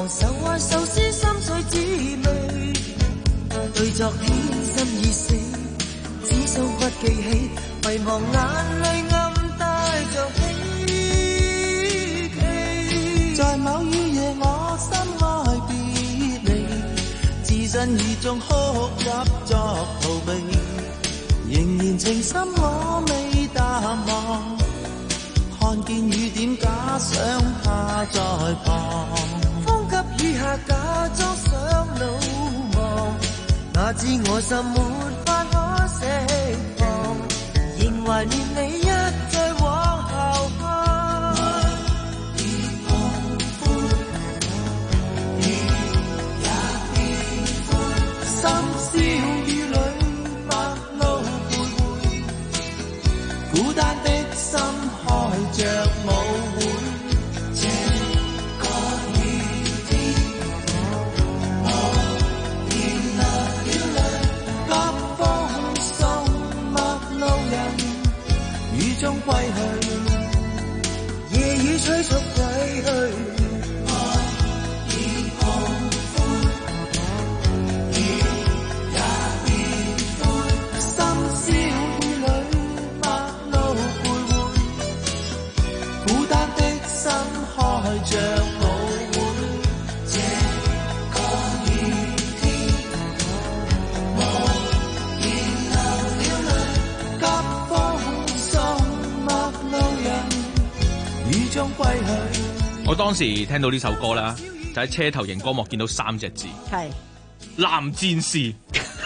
黃手挽壽司心碎滋味，對昨天心已死，只數不記起，遺忘眼淚暗帶着希冀。在某雨夜我心愛別離，自信意中哭泣作逃避，仍然情深我未淡忘，看見雨點假想他在旁，風急雨下假裝想魯莽，哪知我心沒法可釋放，仍懷念你一再往後看，已放寬，雨也變寬，深宵雨裏陌路徘徊，孤單的心開着舞會，這個雨天，我已流了淚，急風送陌路人，雨中歸去，夜雨催促歸去，我已放寬，雨也變寬，深宵雨裏陌路徘徊，孤單的心開着舞會，這個雨天，我已流了淚，急風送陌路人，雨中歸去。 我當時聽到呢首歌啦，就喺車頭熒光幕見到三隻字， 係男戰士。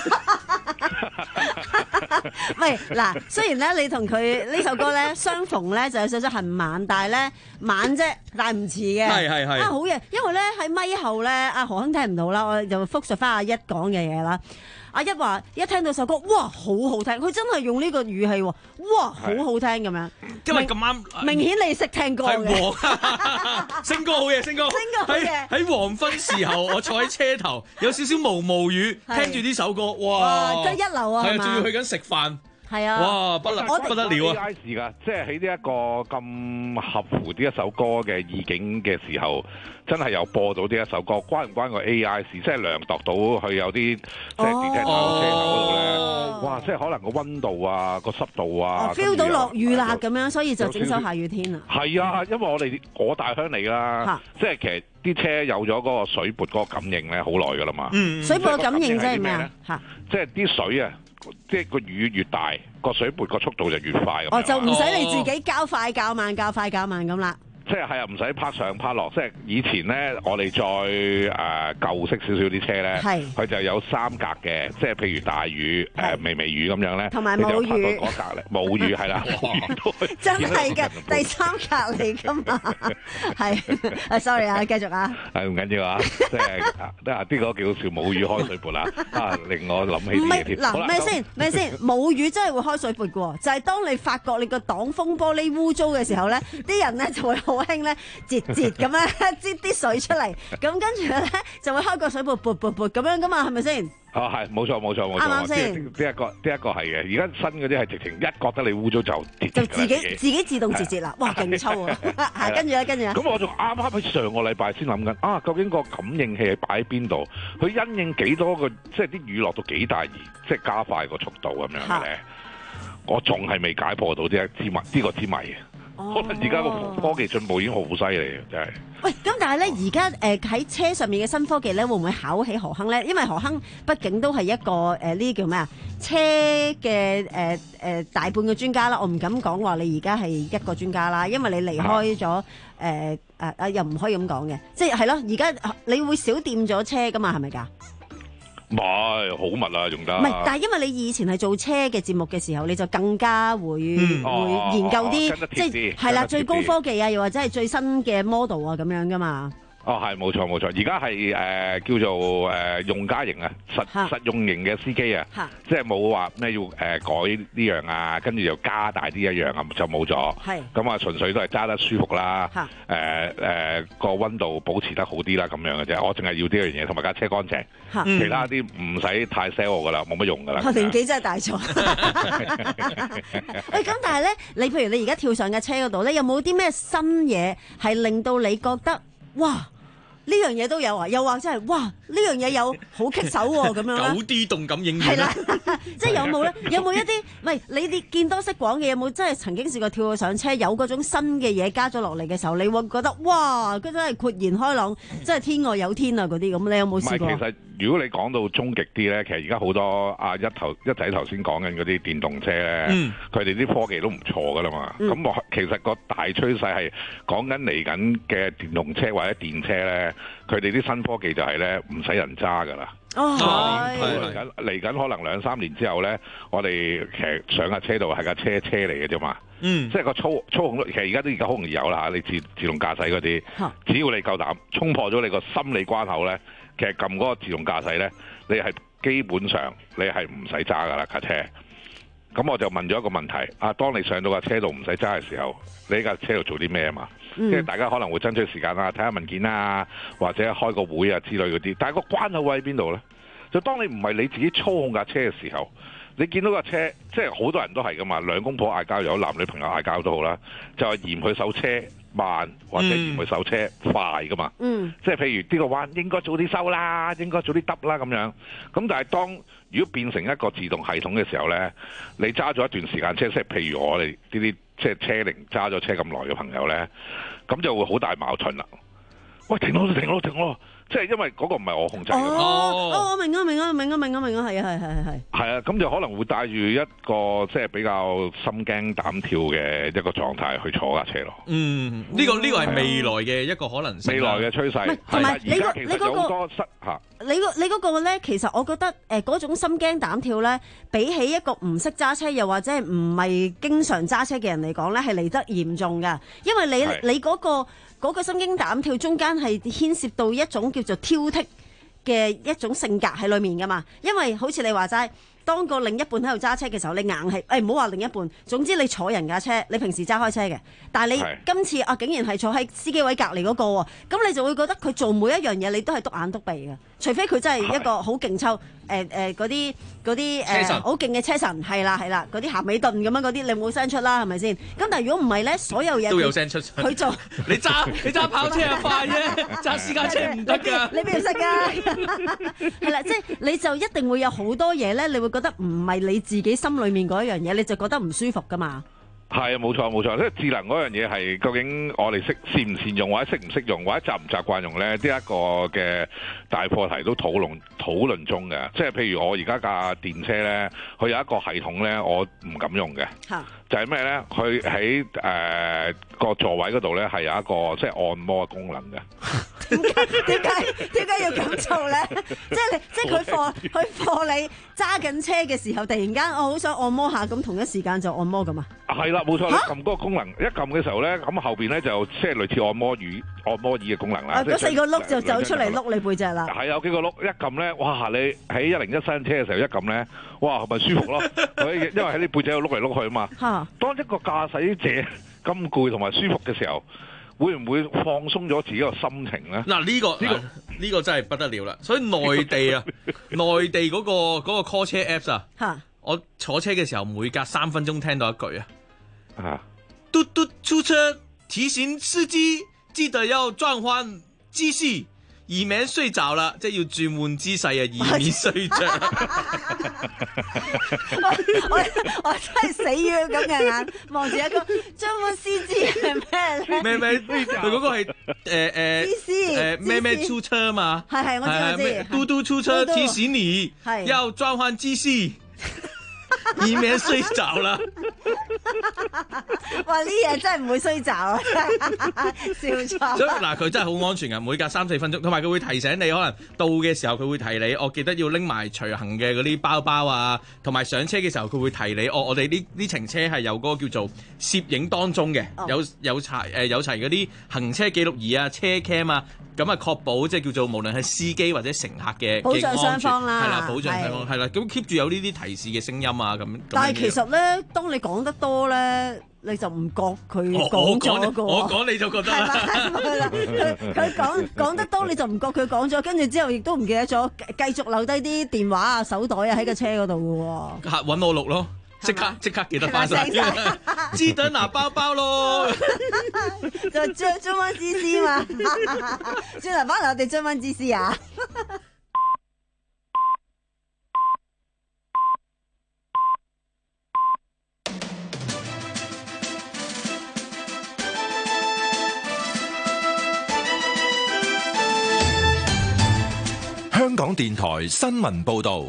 喂，嗱，雖然咧你同佢呢首歌咧相逢咧就有少少恨晚，但係咧晚啫，但係唔遲嘅。 係係係啊，好嘢！因為咧喺咪後咧，阿何亨聽唔到啦，我就複述翻阿一講嘅嘢啦。阿一話一聽到首歌，哇，好好聽！佢真係用呢個語氣喎，哇，好好聽咁樣。 因為咁啱， 明顯你識聽歌嘅。 星哥好嘢，星哥。 星哥好嘢。 喺黃昏時候，我坐喺車頭，有少少毛毛雨，聽住呢首歌，哇！ 真係一流啊！ 係啊，仲要去緊食飯。 係啊！ 哇，不不不得了啊 ！A I 事㗎，即係喺呢一個咁合乎呢一首歌嘅意境嘅時候，真係有播到呢一首歌，關唔關個 A I 事？即係量度到佢有啲即係電車頭車頭嗰度咧，哇！即係可能個溫度啊、個濕度啊 ，feel 到落雨啦咁樣，所以就整首下雨天啊！ 係啊，因為我哋我大鄉嚟啦，即係其實啲車有咗嗰個水撥嗰個感應咧，好耐㗎啦嘛。 嗯，水撥嘅感應即係咩啊？嚇！ 即係啲水啊！即係個雨越大，個水撥個速度就越快咁。 哦，就唔使你自己較快較慢、較快較慢咁啦。 即係係啊，唔使拍上拍落。即係以前咧，我哋再誒、呃、舊式少少啲車咧，佢就有三格嘅。即係譬如大雨、誒、呃、微微雨咁樣咧， 同埋冇雨嗰格咧，冇雨係啦。 真係嘅，第三格嚟㗎嘛。係啊 ，sorry 啊，繼續啊。 係唔緊要啊，即係得啊，啲嗰叫做冇雨開水撥啦。啊，令我諗起啲嘢添。 嗱，咩先？咩先？冇雨真係會開水撥嘅喎，就係當你發覺你個擋風玻璃污糟嘅時候咧，啲人咧就會好興咧，節節咁樣擠啲水出嚟，咁跟住咧就會開個水撥撥撥撥咁樣噶嘛，係咪先？ 哦，係冇錯冇錯冇錯， 啱啱先？ 呢一個呢一個係嘅，而家新嗰啲係直情一覺得你污糟就節就自己自己自動節節啦，哇，勁抽啊！係跟住咧，跟住咧。 咁我仲啱啱喺上個禮拜先諗緊啊，究竟個感應器係擺喺邊度？佢因應幾多個，即係啲雨落到幾大而即係加快個速度咁樣嘅咧？我仲係未解破到呢一支謎，呢個之謎嘅。可能而家個科技進步已經好犀利，真係。 喂，咁但係咧，而家誒喺車上面嘅新科技咧，會唔會考起何亨咧？因為何亨畢竟都係一個誒呢、呃、啲叫咩啊？車嘅誒誒大半嘅專家啦，我唔敢講話你而家係一個專家啦，因為你離開咗誒誒誒，又唔可以咁講嘅，即係係咯。而家你會少掂咗車噶嘛？係咪㗎？ 唔係好密啊，用得。 唔係，但係因為你以前係做車嘅節目嘅時候，你就更加會、嗯、會研究啲、哦、即係係啦，最高科技啊，又或者係最新嘅 model 啊咁樣噶嘛。 哦，係冇錯冇錯，而家係誒叫做誒、呃、用家型啊，實實用型嘅司機啊，即係冇話咩要誒、呃、改呢樣啊，跟住又加大啲一樣啊，就冇咗。係咁啊，純粹都係揸得舒服啦。誒誒個溫度保持得好啲啦，咁樣嘅啫。我淨係要呢樣嘢，同埋架車乾淨。其他啲唔使太 sell 我噶啦，冇乜用噶啦。 年紀真係大咗。喂，咁但係咧，你譬如你而家跳上架車嗰度咧，有冇啲咩新嘢係令到你覺得哇？ 呢樣嘢都有啊，又或者係哇呢樣嘢有好棘手喎咁樣九 D 動感影係院啦，即係有冇咧？有冇一啲唔係你哋見多識廣嘅有冇真係曾經試過跳過上車，有嗰種新嘅嘢加咗落嚟嘅時候，你會覺得哇，佢真係豁然開朗，真係天外有天啊嗰啲咁，你有冇試過？ 唔係，其實如果你講到終極啲咧，其實而家好多啊一頭一仔頭先講緊嗰啲電動車咧，佢哋啲科技都唔錯噶啦嘛。咁我、嗯、其實個大趨勢係講緊嚟緊嘅電動車或者電車咧，佢哋啲新科技就係咧唔使人揸噶啦。 哦， 嚟緊嚟緊可能兩三年之後咧，我哋其實上架車度係架車車嚟嘅啫嘛。 嗯， 即係個操操控，其實而家都而家好容易有啦嚇，你自自動駕駛嗰啲，只要你夠膽衝破咗你個心理關口咧，其實撳嗰個自動駕駛咧，你係基本上你係唔使揸噶啦架車。咁我就問咗一個問題，啊，當你上到架車度唔使揸嘅時候，你喺架車度做啲咩啊嘛？即係、嗯、大家可能會爭取時間啦，睇下文件啊，或者開個會啊之類嗰啲。但係個關口位喺邊度咧？就當你唔係你自己操控架車嘅時候，你見到架車，即係好多人都係噶嘛，兩公婆嗌交有，男女朋友嗌交都好啦，就係嫌佢手車慢或者嫌佢手車快噶嘛。嗯，即係譬如呢個彎應該早啲收啦，應該早啲揼啦咁樣。咁但係當如果變成一個自動系統嘅時候咧，你揸咗一段時間車，即係譬如我哋呢啲即係車齡揸咗車咁耐嘅朋友咧，咁就會好大矛盾啦。喂，停咯，停咯，停咯！即係因為嗰個唔係我控制嘅。 哦，哦，我明啊，明啊，明啊，明啊，明啊，係啊，係係係係。係啊，咁就可能會帶住一個即係比較心驚膽跳嘅一個狀態去坐架車咯。 嗯，呢個呢個係未來嘅一個可能性。 未來嘅趨勢。 同埋你個你嗰個好多失嚇。 你個你嗰個咧，其實我覺得誒嗰種心驚膽跳咧，比起一個唔識揸車又或者係唔係經常揸車嘅人嚟講咧，係嚟得嚴重㗎。因為你你嗰個嗰個心驚膽跳中間係牽涉到一種叫做挑剔嘅一種性格喺裏面㗎嘛。因為好似你話齋，當個另一半喺度揸車嘅時候，你硬係誒唔好話另一半，總之你坐人架車，你平時揸開車嘅，但係你今次啊竟然係坐喺司機位隔離嗰個喎，咁你就會覺得佢做每一樣嘢你都係篤眼篤鼻嘅，除非佢真係一個好勁抽誒誒嗰啲嗰啲誒好勁嘅車神，係啦係啦，嗰啲鹹美頓咁樣嗰啲你冇聲出啦，係咪先？咁但係如果唔係咧，所有嘢都有聲出。 佢做你揸你揸跑車啊快啫，揸私家車唔得㗎。 你邊度識㗎？係啦，即係你就一定會有好多嘢咧，你會覺得唔係你自己心裏面嗰一樣嘢，你就覺得唔舒服㗎嘛。 係啊，冇錯冇錯，即係智能嗰樣嘢係究竟我哋識善唔善用，或者識唔識用，或者習唔習慣用咧？呢一個嘅大課題都討論討論中嘅。即係譬如我而家架電車咧，佢有一個系統咧，我唔敢用嘅。嚇！就係咩咧？佢喺誒個座位嗰度咧，係有一個即係按摩嘅功能嘅。 點解點解點解要咁做咧？即係你即係佢放佢放你揸緊車嘅時候，突然間我好想按摩下，咁同一時間就按摩㗎嘛？ 係啦，冇錯，你撳嗰個功能，一撳嘅時候咧，咁後邊咧就即係類似按摩椅、按摩椅嘅功能啦。 嗰四個碌就走出嚟碌你背脊啦。 係有幾個碌，一撳咧，哇！你喺一零一新車嘅時候一撳咧，哇，係咪舒服咯？因為喺你背脊度碌嚟碌去啊嘛。嚇！當一個駕駛者咁攰同埋舒服嘅時候，會唔會放鬆咗自己個心情咧？ 嗱，呢個呢個呢個真係不得了啦！所以內地啊，內地嗰個嗰個 call 車 apps 啊，嚇！我坐車嘅時候每隔三分鐘聽到一句啊。啊！嘟嘟出車，提醒司機記得要轉換姿勢，以免睡着啦，即係要轉換姿勢啊，以免睡着。 我我我真係死咗咁嘅眼望住一個轉換司機係咩咧？ 咩咩？佢嗰個係誒誒誒咩咩出車嘛？ 係係我知我知。 嘟嘟出車，提醒你要轉換姿勢。以免睡着啦！ 哇！呢嘢真係唔會睡着啊！笑錯。 所以嗱，佢真係好安全噶，每隔三四分鐘，同埋佢會提醒你，可能到嘅時候佢會提你，我記得要拎埋隨行嘅嗰啲包包啊，同埋上車嘅時候佢會提你，哦，我哋呢呢程車係有嗰個叫做攝影當中嘅，哦，有有齊誒有齊嗰啲行車記錄儀啊、車 cam 啊。咁啊，確保即係叫做無論係司機或者乘客嘅保障雙方啦， 係啦，保障雙方係啦，咁 keep 住有呢啲提示嘅聲音啊，咁。 但係其實咧，當你講得多咧，你就唔覺佢講咗個。 我講你就覺得啦。 佢佢講講得多，你就唔覺佢講咗，跟住之後亦都唔記得咗，繼續留低啲電話啊、手袋啊喺個車嗰度嘅喎。 嚇！揾我錄咯。即刻即刻記得翻晒， 記得拿包包咯。 就將中灣之師嘛，轉頭翻嚟我哋中灣之師啊！ 香港電台新聞報導。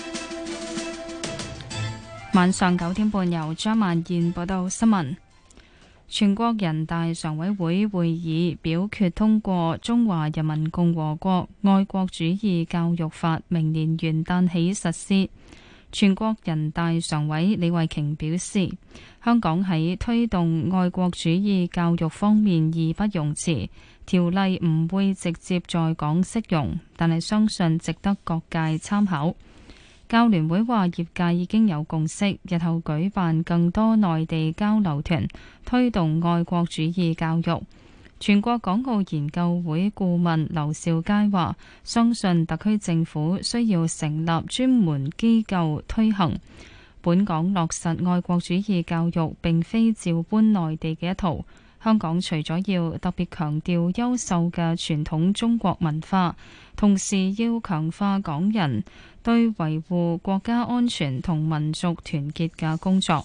晚上九點半，由張萬燕報道新聞。全國人大常委會會議表決通過《中華人民共和國愛國主義教育法》，明年元旦起實施。全國人大常委李慧瓊表示，香港喺推動愛國主義教育方面義不容辭，條例唔會直接在港適用，但係相信值得各界參考。教聯會話業界已經有共識，日後舉辦更多內地交流團，推動愛國主義教育。全國港澳研究會顧問劉兆佳話，相信特區政府需要成立專門機構推行。本港落實愛國主義教育並非照搬內地嘅一套。香港除咗要特別強調優秀嘅傳統中國文化，同時要強化港人對維護國家安全同民族團結嘅工作。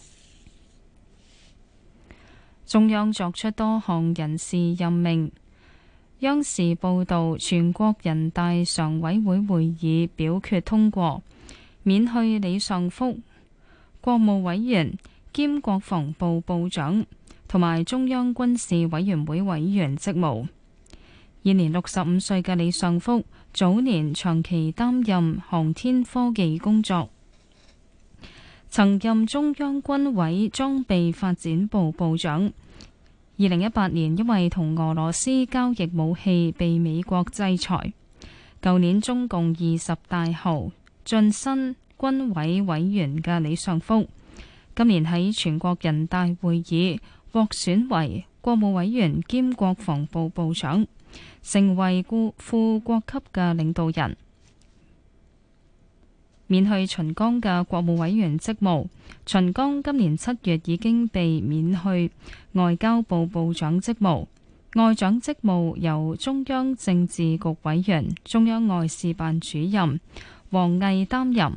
中央作出多項人事任命。央視報導，全國人大常委會會議表決通過，免去李尚福國務委員兼國防部部長同埋中央軍事委員會委員職務。現年六十五歲嘅李尚福，早年長期擔任航天科技工作，曾任中央軍委裝備發展部部長。二零一八年因為同俄羅斯交易武器被美國制裁。舊年中共二十大後晉身軍委委員嘅李尚福，今年喺全國人大會議獲選為國務委員兼國防部部長，成為副國級嘅領導人。免去秦剛嘅國務委員職務，秦剛今年七月已經被免去外交部部長職務，外長職務由中央政治局委員、中央外事辦主任王毅擔任。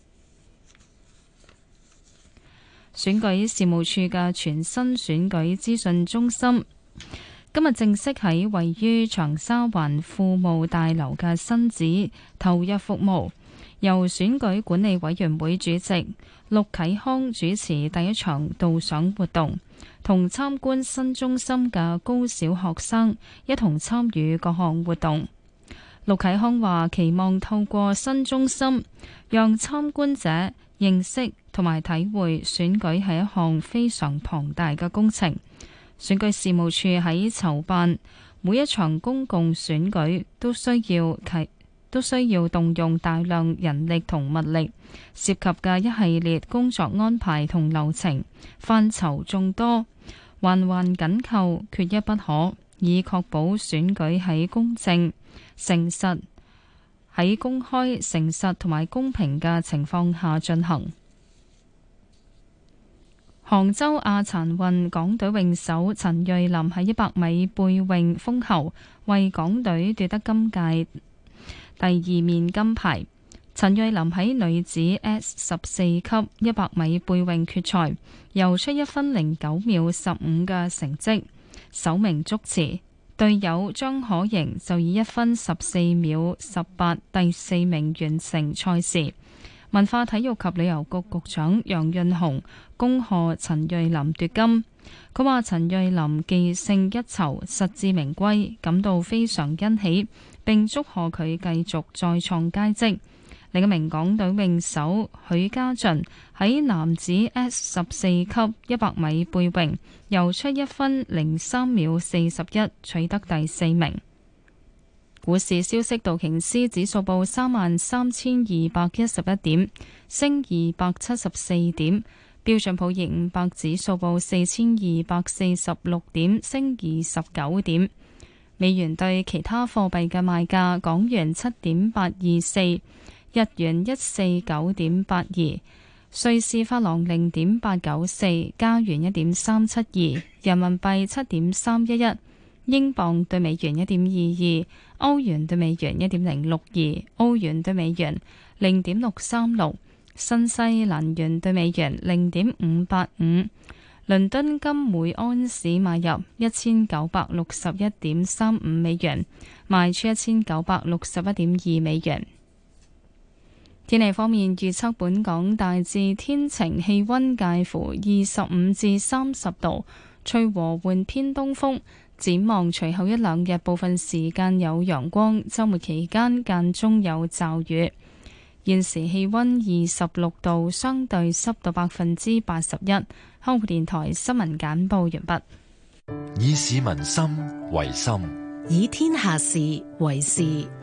選舉事務處嘅全新選舉資訊中心今日正式喺位於長沙灣庫務大樓嘅新址投入服務，由選舉管理委員會主席陸啟康主持第一場導賞活動，同參觀新中心嘅高小學生一同參與各項活動。陸啟康話：期望透過新中心，讓參觀者認識同埋體會選舉係一項非常龐大嘅工程。選舉事務處喺籌辦每一場公共選舉都需要啟都需要動用大量人力同物力，涉及嘅一系列工作安排同流程範疇眾多，環環緊扣，缺一不可，以確保選舉喺公正、誠實、喺公開、誠實同埋公平嘅情況下進行。杭州亞殘運港隊泳手陳瑞琳喺一百米背泳封后，為港隊奪得今屆第二面金牌。陳瑞琳喺女子 S 十四級一百米背泳決賽游出一分零九秒十五嘅成績，首名觸池。隊友張可盈就以一分十四秒十八第四名完成賽事。文化體育及旅遊局局長楊潤雄恭賀陳瑞琳奪金。佢話陳瑞琳技勝一籌，實至名歸，感到非常欣喜，並祝賀佢繼續再創佳績。另一名港隊泳手許家俊喺男子 S 十四級一百米背泳游出一分零三秒四十一，取得第四名。股市消息，道瓊斯指數報三萬三千二百一十一點，升二百七十四點；標準普爾五百指數報四千二百四十六點，升二十九點。美元對其他貨幣嘅賣價：港元七點八二四，日元一四九點八二， 瑞士法郎零點八九四，加元一點三七二，人民幣七點三一一，英鎊對美元一點二二，歐元對美元一點零六二，澳元對美元零點六三六，新西蘭元對美元零點五八五。倫敦金每安士買入一千九百六十一點三五美元，賣出一千九百六十一點二美元。天氣方面預測，本港大致天晴，氣溫介乎二十五至三十度，吹和緩偏東風。展望隨後一兩日，部分時間有陽光，週末期間間中有驟雨。現時氣溫二十六度，相對濕度百分之八十一。香港電台新聞簡報完畢。 以市民心為心， 以天下事為事。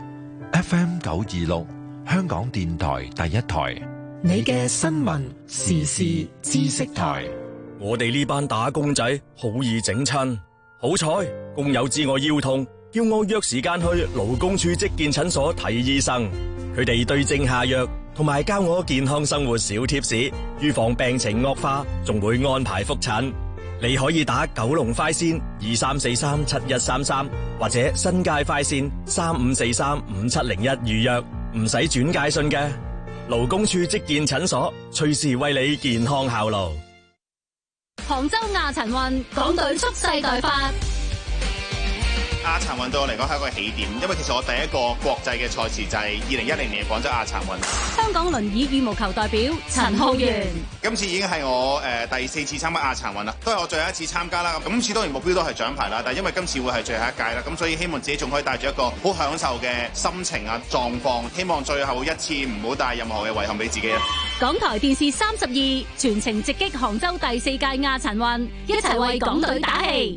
F M 九二六。香港電台第一台， 你嘅新聞時事知識台。 我哋呢班打工仔好易整親，好彩工友知我腰痛，叫我約時間去勞工處職健診所睇醫生。佢哋對症下藥，同埋教我健康生活小貼士，預防病情惡化，仲會安排覆診。你可以打九龍快線二三四三七一三三，或者新界快線三五四三五七零一預約。唔使轉介信嘅，勞工處職健診所隨時為你健康效勞。 杭州亞殘運，港隊蓄勢待發。 亞殘運對我嚟講係一個起點，因為其實我第一個國際嘅賽事就係二零一零年嘅廣州亞殘運。 香港輪椅羽毛球代表陳浩源， 今次已經係我誒、呃、第四次參加亞殘運啦，都係我最後一次參加啦。咁今次當然目標都係獎牌啦，但係因為今次會係最後一屆啦，咁所以希望自己仲可以帶住一個好享受嘅心情啊狀況，希望最後一次唔好帶任何嘅遺憾俾自己啊！ 港台電視三十二全程直擊杭州第四屆亞殘運，一齊為港隊打氣。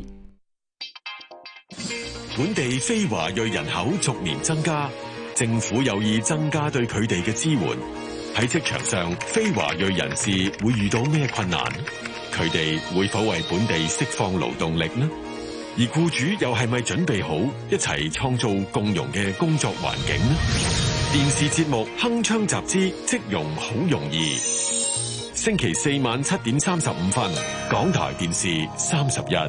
本地非華裔人口逐年增加，政府有意增加對佢哋嘅支援。喺職場上，非華裔人士會遇到咩困難？佢哋會否為本地釋放勞動力呢？而僱主又係咪準備好一齊創造共融嘅工作環境呢？電視節目《鏗鏘集之即融好容易》，星期四晚七點三十五分，港台電視三十一。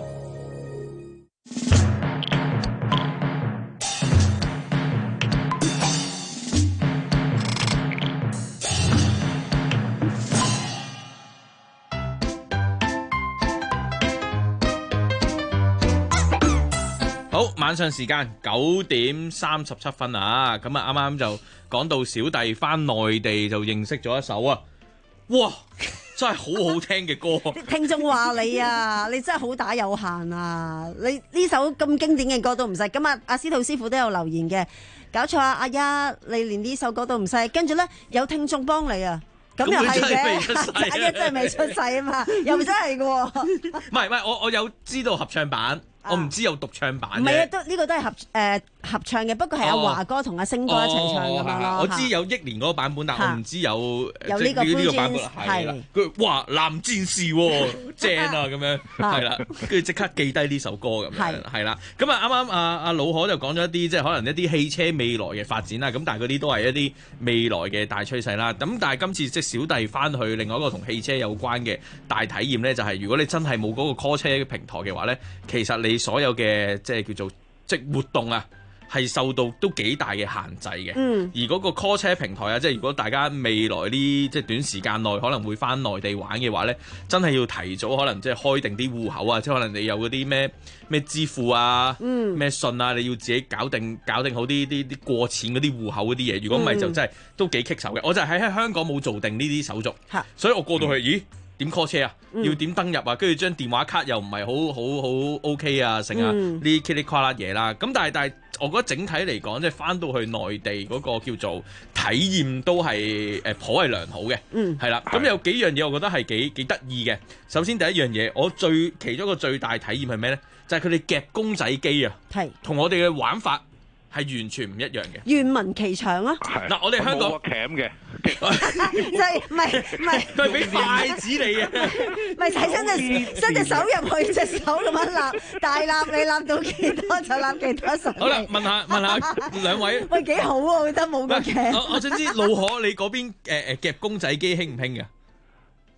好，晚上時間九點三十七分啊！咁啊，啱啱就講到小弟翻內地就認識咗一首啊，哇，真係好好聽嘅歌。 聽眾話你啊，你真係好打有限啊！你呢首咁經典嘅歌都唔識，咁啊，阿司徒師傅都有留言嘅，搞錯啊！阿一，你連呢首歌都唔識，跟住咧有聽眾幫你啊！咁又係嘅，阿一真係未出世啊嘛，又真係嘅喎。 唔係唔係，我我有知道合唱版。我唔知有獨唱版嘅， 唔係啊，都呢個都係合誒、呃、合唱嘅，不過係阿華哥同阿星哥一齊唱咁樣咯。 我知有憶蓮嗰個版本，但我唔知有有呢個呢個版本係啦。佢哇男戰士喎，正啊咁樣係啦，跟住即刻記低呢首歌咁樣係啦。咁啊啱啱阿阿老可就講咗一啲即係可能一啲汽車未來嘅發展啦。咁但係嗰啲都係一啲未來嘅大趨勢啦。咁但係今次即係小弟翻去另外一個同汽車有關嘅大體驗咧，就係、是、如果你真係冇嗰個 call 車平台嘅話咧，其實你所有嘅即係叫做即活動啊，係受到都幾大嘅限制嘅。嗯，而嗰個 call 車平台啊，即係如果大家未來呢即係短時間內可能會翻內地玩嘅話咧，真係要提早可能即係開定啲戶口啊，即係可能你有嗰啲咩咩支付啊，嗯，咩信啊，你要自己搞定搞定好啲啲啲過錢嗰啲戶口嗰啲嘢。如果唔係就真係都幾棘手嘅。我就係喺香港冇做定呢啲手續，嗯，所以我過到去，嗯，咦？點 call 車啊？要點登入啊？跟住張電話卡又唔係好好好 OK 啊，成啊呢啲噼里呱啦嘢啦。咁但係但係，我覺得整體嚟講，即係翻到去內地嗰個叫做體驗都係誒頗為良好嘅。嗯，係啦。咁有幾樣嘢，我覺得係幾幾得意嘅。首先第一樣嘢，我最其中一個最大體驗係咩咧？就係佢哋夾公仔機啊，係同我哋嘅玩法係完全唔一樣嘅，願聞其詳啊！嗱，我哋香港鉗嘅， 即係唔係唔係， 佢係俾筷子你嘅， 唔係睇伸隻伸隻手入去隻手咁樣攬，大攬你攬到幾多就攬幾多手。 好啦，問下問下兩位， 喂幾好啊！我覺得冇個鉗。 我我想知老可你嗰邊誒誒夾公仔機興唔興嘅？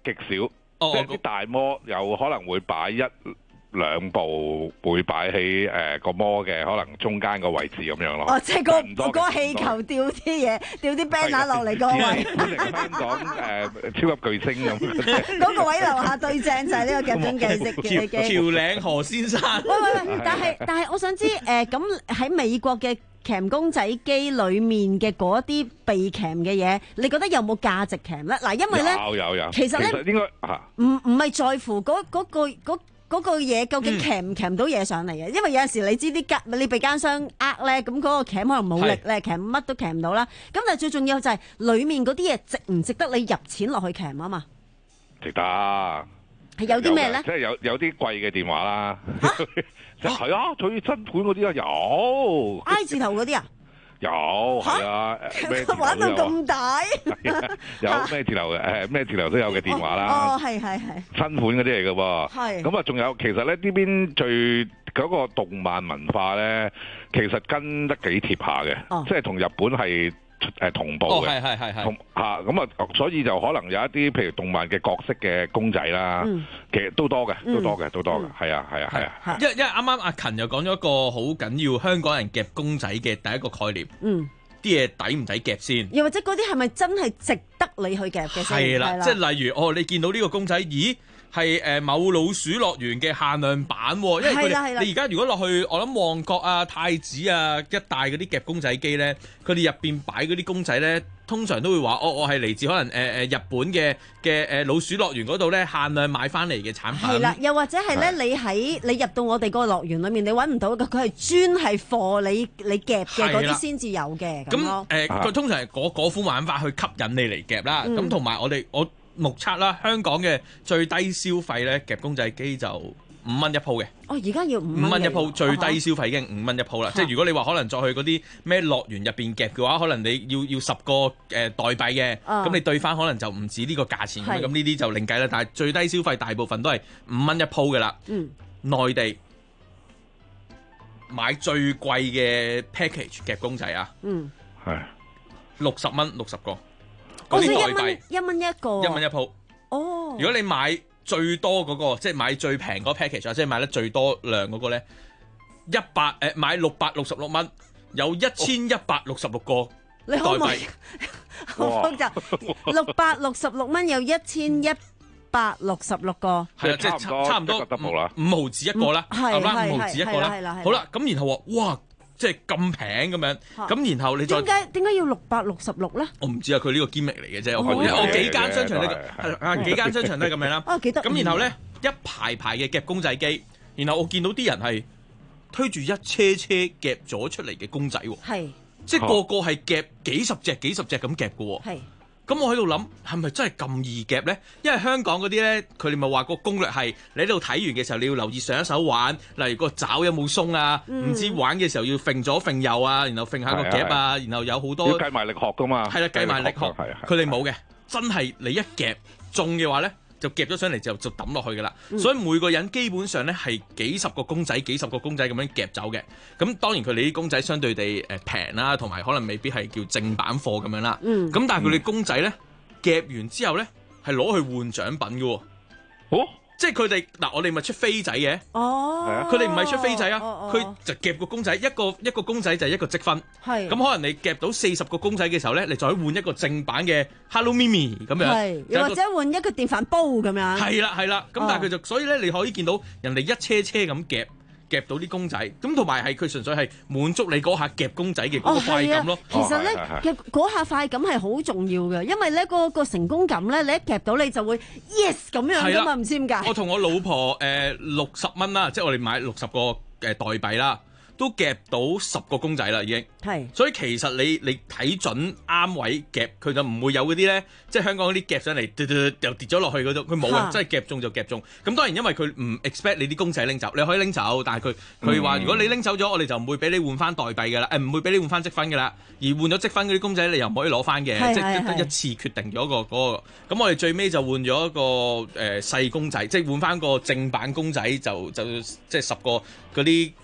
極少，即係啲大摩有可能會擺一兩部會擺喺誒個摩嘅可能中間個位置咁樣咯。 哦，即係個個氣球吊啲嘢，吊啲 banner 落嚟個位。 香港誒超級巨星咁。 嗰個位樓下對正就係呢個夾中計食嘅機。 橋嶺何先生。 喂喂喂！但係但係，我想知誒咁喺美國嘅鉗公仔機裡面嘅嗰啲被鉗嘅嘢，你覺得有冇價值鉗咧？嗱，因為咧， 有有有。 其實咧， 應該嚇唔唔係在乎嗰嗰個嗰。嗰個嘢究竟鉗唔鉗到嘢上嚟嘅？因為有陣時你知啲奸你被奸商呃咧，咁嗰個鉗可能冇力咧，鉗乜都鉗唔到啦。咁但係最重要就係裡面嗰啲嘢值唔值得你入錢落去鉗啊嘛？ 值得。 係有啲咩咧？ 即係有有啲貴嘅電話啦。嚇！係啊，最新款嗰啲啊有。 I 字頭嗰啲啊？ 有係啊，咩字頭都有。 玩到咁大。 有咩字頭誒咩字頭都有嘅電話啦。 哦，係係係。 新款嗰啲嚟嘅喎。 係。 咁啊，仲有其實咧呢邊最嗰個動漫文化咧，其實跟得幾貼下嘅，即係同日本係誒同步嘅。 係係係係。 同嚇咁啊，所以就可能有一啲譬如動漫嘅角色嘅公仔啦，其實都多嘅，都多嘅，都多嘅。係啊係啊係啊。 因因為啱啱阿勤又講咗一個好緊要香港人夾公仔嘅第一個概念。 嗯。 啲嘢抵唔抵夾先？ 又或者嗰啲係咪真係值得你去夾嘅先？ 係啦，即係例如哦，你見到呢個公仔，咦係誒某老鼠樂園嘅限量版喎，因為佢哋你而家如果落去，我諗旺角啊、太子啊一帶嗰啲夾公仔機咧，佢哋入邊擺嗰啲公仔咧，通常都會話哦，我係嚟自可能誒誒、呃、日本嘅嘅誒老鼠樂園嗰度咧限量買翻嚟嘅產品。 係啦，又或者係咧，你喺你入到我哋個樂園裏面，你揾唔到嘅，佢係專係貨你你夾嘅嗰啲先至有嘅咁咯。 咁誒，佢、呃、通常係嗰嗰款玩法去吸引你嚟夾啦。咁同埋我哋我。目測啦，香港嘅最低消費咧夾公仔機就五蚊一鋪嘅。 哦，而家要五五蚊一鋪，最低消費已經五蚊一鋪啦。即係如果你話可能再去嗰啲咩樂園入邊夾嘅話，可能你要要十個誒、呃、代幣嘅，咁、哦、你對翻可能就唔止呢個價錢咁。咁呢啲就另計啦。但係最低消費大部分都係五蚊一鋪嘅啦。 嗯， 內地買最貴嘅 package 夾公仔啊， 嗯， 係六十蚊六十個。 我想一蚊一蚊一個， 一蚊一鋪。 哦， 如果你買最多嗰、嗰個，即係買最平嗰個 package，即係買得最多量嗰個咧，一百誒買六百六十六蚊，有一千一百六十六個代幣。你可唔可以？ 好複雜，六百六十六蚊有一千一百六十六個。 係啊，即係差差唔多五毫子一個啦，係啦，五毫子一個啦。好啦，咁然後話哇。即係咁平咁樣，咁然後你再點解點解要六百六十六咧？ 我唔知啊，佢呢個 gimmick 嚟嘅啫。我我幾間商場都係啊，幾間商場都係咁樣啦。 啊，幾得意！ 咁然後咧一排排嘅夾公仔機，然後我見到啲人係推住一車車夾咗出嚟嘅公仔喎。係，即係個個係夾幾十隻、幾十隻咁夾嘅喎。係。咁我喺度諗，係咪真係咁易夾呢？因為香港嗰啲呢，佢哋咪話個攻略係你喺度睇完嘅時候，你要留意上一手玩，例如個爪有冇鬆啊，唔、嗯、知玩嘅時候要揈左揈右啊，然後揈下個夾啊，然後有好多要計埋力學噶嘛。 係啦，計埋力學，佢哋冇嘅，真係你一夾中嘅話呢，就夾咗上嚟之後就抌落去噶啦、嗯。所以每個人基本上呢係幾十個公仔、幾十個公仔咁樣夾走嘅。咁當然佢哋啲公仔相對地誒平啦，同埋可能未必係叫正版貨咁樣啦。咁、嗯、但係佢哋公仔呢，夾完之後呢係攞去換獎品嘅。哦，即係佢哋嗱，我哋咪出飛仔嘅。哦，佢哋唔係出飛仔啊，佢、哦哦、就夾個公仔，一個一個公仔就係一個積分。係咁可能你夾到四十個公仔嘅時候呢，你就可以換一個正版嘅 Hello Mimi 咁樣。係， 又或者換一個電飯煲咁樣。 係啦係啦，咁但係佢就、哦、所以呢，你可以見到人哋一車車咁夾。夾到啲公仔，咁同埋係佢純粹係滿足你嗰下夾公仔嘅嗰個快感咯。 哦啊、其實咧夾嗰下快感係好重要嘅，因為咧嗰、嗰個成功感咧，你一夾到你就會 yes 咁樣噶嘛，唔知點解。 我同我老婆誒六十蚊啦，即係我哋買六十個誒代幣啦。都夾到十個公仔啦，已經。係。所以其實你你睇準啱位夾，佢就唔會有嗰啲咧，即係香港嗰啲夾上嚟，嘟嘟又跌咗落去嗰度，佢冇啊，真係夾中就夾中。咁當然因為佢唔 expect 你啲公仔拎走，你可以拎走，但係佢佢話如果你拎走咗，我哋就唔會俾你換翻代幣㗎啦，誒唔會俾你換翻積分㗎啦。而換咗積分嗰啲公仔，你又唔可以攞翻嘅，即係得一次決定咗個嗰個。咁我哋最尾就換咗一個誒細公仔，即係換翻個正版公仔，就就即係十個嗰啲。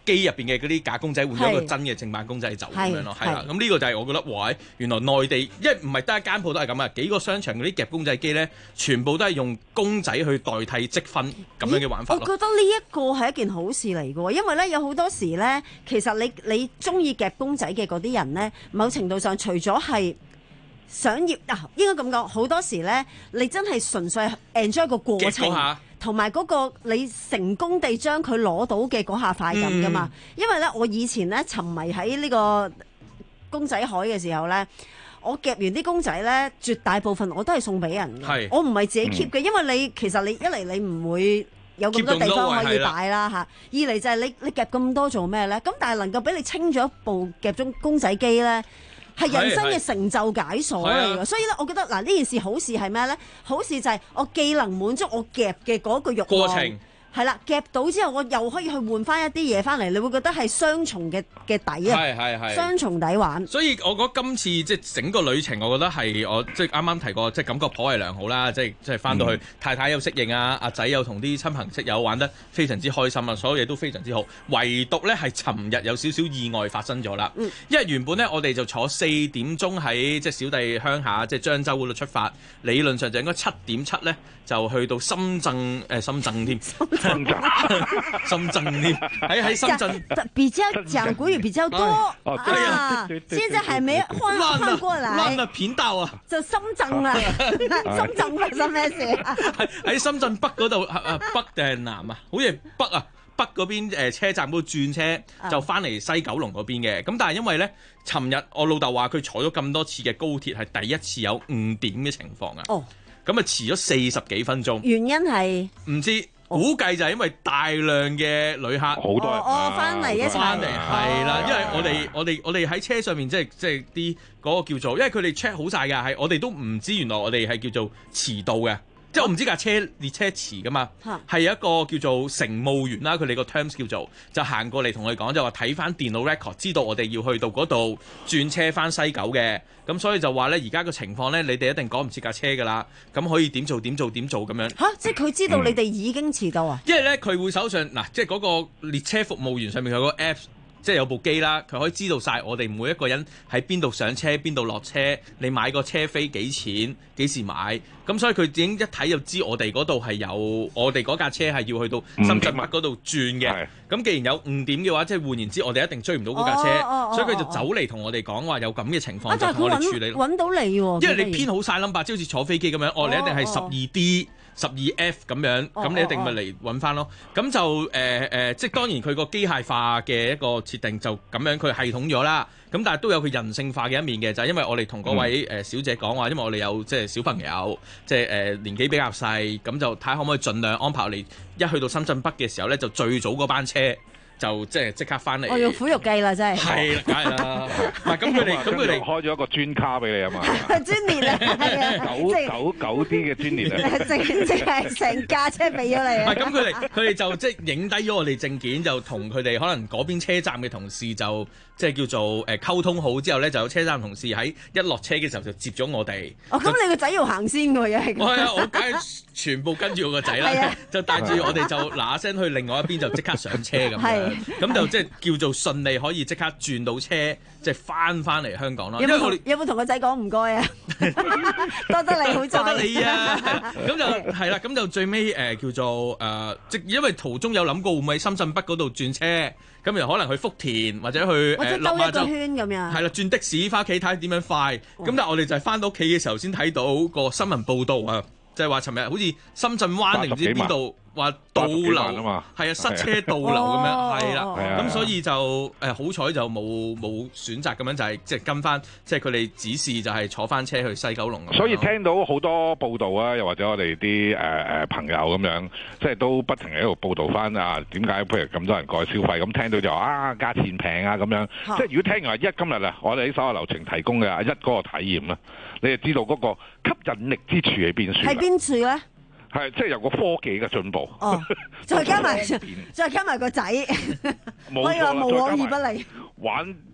機入邊嘅嗰啲假公仔換咗一個真嘅正版公仔走咁樣咯，係啦。咁呢個就係我覺得，哇！原來內地，因為唔係得一間鋪都係咁啊，幾個商場嗰啲夾公仔機咧，全部都係用公仔去代替積分咁樣嘅玩法咯。 我覺得呢一個係一件好事嚟嘅喎，因為咧有好多時咧，其實你你中意夾公仔嘅嗰啲人咧，某程度上除咗係想要啊，應該咁講，好多時咧，你真係純粹 enjoy 個過程。同埋嗰個你成功地將佢攞到嘅嗰下快感噶嘛，嗯、因為咧我以前咧沉迷喺呢個公仔海嘅時候咧，我夾完啲公仔咧，絕大部分我都係送俾人嘅，我唔係自己 keep 嘅，嗯、因為你其實你一嚟你唔會有咁多地方可以擺啦嚇，二嚟就係你你夾咁多做咩咧？咁但係能夠俾你清咗一部夾中公仔機咧。係人生嘅成就解鎖嚟㗎，所以咧，我覺得嗱呢件事好事係咩咧？好事就係我既能滿足我夾嘅嗰個慾望，過程係啦，夾到之後我又可以去換翻一啲嘢翻嚟，你會覺得係雙重嘅嘅底啊！係係係雙重底玩。所以我覺得今次即係整個旅程，我覺得係我即係啱啱提過，即係感覺頗為良好啦。即係即係翻到去，嗯、太太有適應啊，阿仔又同啲親朋戚友玩得非常之開心啊，所有嘢都非常之好。唯獨咧係尋日有少少意外發生咗啦。嗯、因為原本咧我哋就坐四點鐘喺即係小弟鄉下即係漳州嗰度出發，理論上就應該七點七咧就去到深圳誒、呃、深圳添。深圳，深圳添，喺喺深圳比較講國語比較多啊，現在還沒換換過來， 亂啊片道啊， 就深圳啊，深圳發生咩事啊？ 喺喺深圳北嗰度啊，北定係南啊？好似北啊，北嗰邊誒車站嗰度轉車就翻嚟西九龍嗰邊嘅，咁但係因為咧，尋日我老豆話佢坐咗咁多次嘅高鐵係第一次有誤點嘅情況啊，哦，咁啊遲咗四十幾分鐘，原因係唔知。估計就係因為大量嘅旅客，好多人哦翻嚟一齊翻嚟，係啦，因為我哋我哋我哋喺車上面即係即係啲嗰個叫做，因為佢哋 check 好晒㗎，係我哋都唔知原來我哋係叫做遲到嘅。即係我唔知架車列車遲噶嘛，係一個叫做乘務員啦，佢哋個 terms 叫做就行過嚟同我哋講，就話睇翻電腦 record，知道我哋要去到嗰度轉車翻西九嘅，咁所以就話咧而家個情況咧，你哋一定趕唔切架車噶啦，咁可以點做點做點做咁樣。嚇、啊！即係佢知道你哋已經遲到啊？嗯、因為咧佢會手上嗱，即係嗰個列車服務員上面有個 apps。即係有部機啦，佢可以知道晒我哋每一個人喺邊度上車、邊度落車，你買個車飛幾錢、幾時買，咁所以佢已經一睇就知我哋嗰度係有我哋嗰架車係要去到深圳北嗰度轉嘅。咁、嗯、既然有誤點嘅話，即係換言之，我哋一定追唔到嗰架車，哦哦哦、所以佢就走嚟同我哋講話有咁嘅情況，啊、就同我哋處理。揾到你喎，因為你編好晒 number，即好似坐飛機咁樣，哦，你一定係十二 D。十二 F 咁樣，咁、哦、你一定咪嚟揾翻咯。咁、哦、就誒誒、呃呃，即係當然佢個機械化嘅一個設定就咁樣，佢系統咗啦。咁但係都有佢人性化嘅一面嘅，就係、是、因為我哋同嗰位誒小姐講話，因為我哋有即係小朋友，即係誒年紀比較細，咁就睇下可唔可以盡量安排我哋一去到深圳北嘅時候咧，就最早嗰班車。就即係即刻翻嚟，我用苦肉計啦，真係。係啦，梗係啦。唔係咁佢哋，咁佢哋開咗一個專卡俾你啊嘛。專列啊，係啊，九九九 D 嘅專列啊。正即係成架車俾咗你。唔係咁佢哋，佢哋就即係影低咗我哋證件，就同佢哋可能嗰邊車站嘅同事就即係叫做誒溝通好之後咧，就有車站同事喺一落車嘅時候就接咗我哋。哦，咁你個仔要行先㗎，又係。係啊，我梗係全部跟住我個仔啦，就帶住我哋就嗱嗱聲去另外一邊就即刻上車咁樣。咁就即係叫做順利可以即刻轉到車，即係翻翻嚟香港咯。有冇有冇同個仔講唔該啊？多得你好，多得你啊！咁就係啦，咁就最尾誒、呃、叫做誒，即、呃、因為途中有諗過會唔會喺深圳北嗰度轉車，咁又可能去福田或者去誒落馬洲圈咁樣。係啦，轉的士翻屋企睇下點樣快。咁、哦、但係我哋就係翻到屋企嘅時候先睇到個新聞報導啊，就係話尋日好似深圳灣定唔知邊度。話倒流啊嘛，係啊，塞車倒流咁樣，係啦，咁所以就誒好彩就冇冇選擇咁樣，就係即係跟翻即係佢哋指示，就係坐翻車去西九龍。所以聽到好多報道啊，又或者我哋啲誒誒朋友咁樣，即係都不停喺度報道翻啊，點解譬如咁多人過去消費？咁聽到就啊價錢平啊咁樣，即係如果聽完一今日啊，我哋啲所有流程提供嘅一嗰個體驗啦，你就知道嗰個吸引力之處喺邊處？喺邊處咧？係，即係有個科技嘅進步。哦，再加埋，再加埋個仔，可以話無往而不利。玩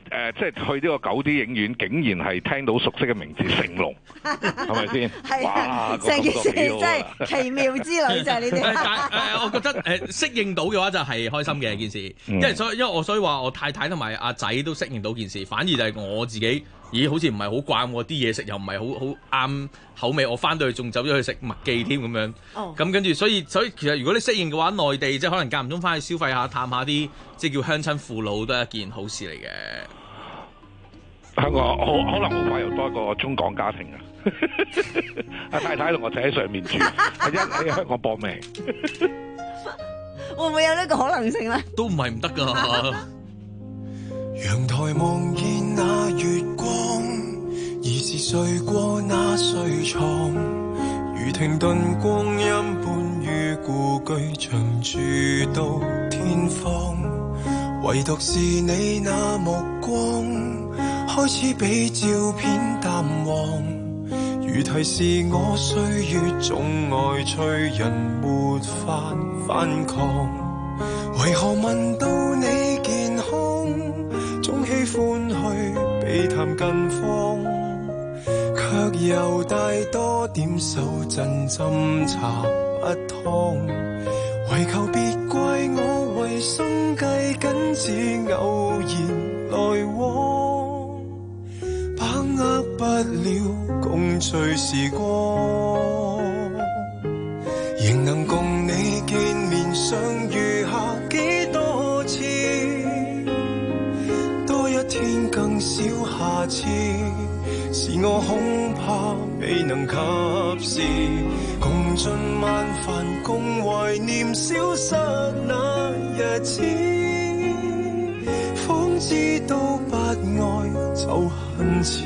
誒，即係去呢個九 D 影院，竟然係聽到熟悉嘅名字成龍，係咪先？ 係啊，成件事真係奇妙之旅就係呢啲。 誒，我覺得誒適應到嘅話就係開心嘅件事，因為所以因為我所以話我太太同埋阿仔都適應到件事，反而就係我自己，咦好似唔係好慣喎，啲嘢食又唔係好好啱口味，我翻到去仲走咗去食麥記添咁樣。哦。咁跟住所以所以其實如果你適應嘅話，內地即係可能間唔中翻去消費下，探下啲即係叫鄉親父老都係一件好事嚟嘅。 香港可可能好快又多一個中港家庭啊！阿太太同我仔喺上面住，一喺香港搏命， 會唔會有呢個可能性咧？ 都唔係唔得㗎。 陽台望見那月光，兒時睡過那睡床，如停頓光陰般於故居長住到天荒，唯獨是你那目光，開始比照片淡忘，如提示我歲月總愛催人沒法反抗。為何問到你健康，總喜歡去避談近況，卻又帶多點手震斟茶一湯。為求別怪我為生計緊只偶然來往，把握不了共聚時光，仍能共你見面相遇下幾多次，多一天更少下次，是我恐怕未能及時共進晚飯，共懷念消失那日子，方知道不愛就很遲，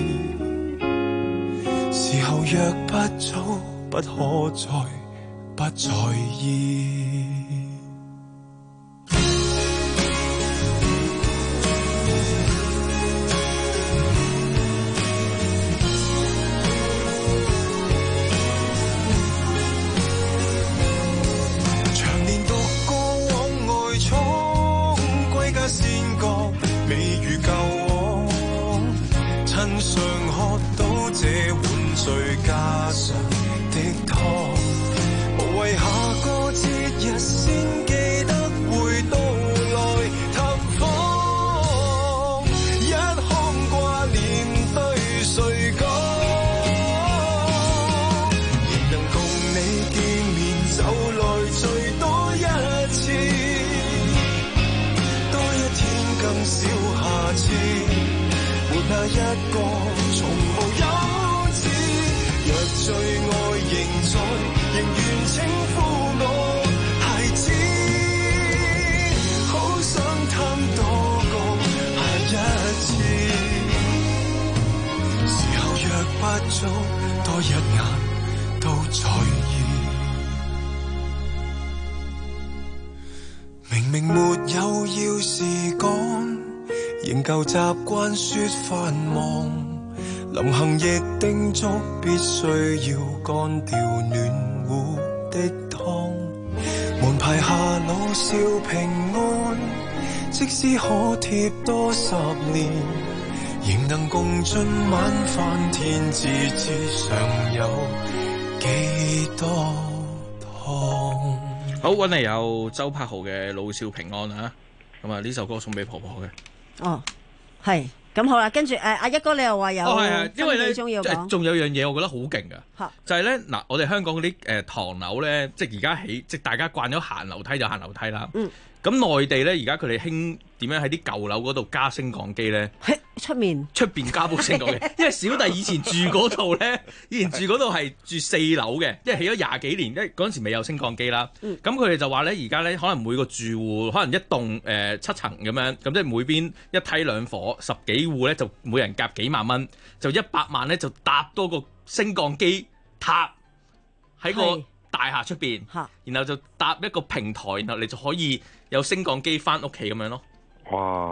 時候若不早，不可再不在意。長年讀過往外闖，歸家先覺未如舊往，親上喝到這碗醉家常的湯，無謂下個節日先記得會到來探訪，一腔掛念對誰講，仍能共你見面就來最多一次，多一天更少下次，沒那一個從無休止，若最愛仍在，仍願稱呼我孩子，好想貪多個下一次，時候若不早，多一眼都在意。明明沒有要事趕，仍舊習慣說繁忙，臨行亦叮囑必須要乾掉暖壺的湯，門牌下老少平安，即使可貼多十年，仍能共進晚飯，天知之上有幾多湯。 好，揾嚟有周柏豪嘅《老少平安》啊，咁啊呢首歌送俾婆婆嘅。 哦，係。咁好啦，跟住誒阿一哥你又話有， 哦係啊，因為咧仲有樣嘢我覺得好勁噶，就係咧嗱，我哋香港嗰啲誒唐樓咧，即係而家起，即係大家慣咗行樓梯就行樓梯啦。嗯。咁內地咧，而家佢哋興點樣喺啲舊樓嗰度加升降機咧？ 喺出面， 出邊加部升降機，因為小弟以前住嗰度咧，以前住嗰度係住四樓嘅，因為起咗廿幾年，因為嗰陣時未有升降機啦。咁佢哋就話咧，而家咧可能每個住戶可能一棟誒、呃、七層咁樣，咁即係每邊一梯兩伙，十幾戶咧就每人夾幾萬蚊，就一百萬咧就搭多個升降機塔喺個大廈出邊，然後就搭一個平台，然後你就可以有升降機翻屋企咁樣咯。 哇！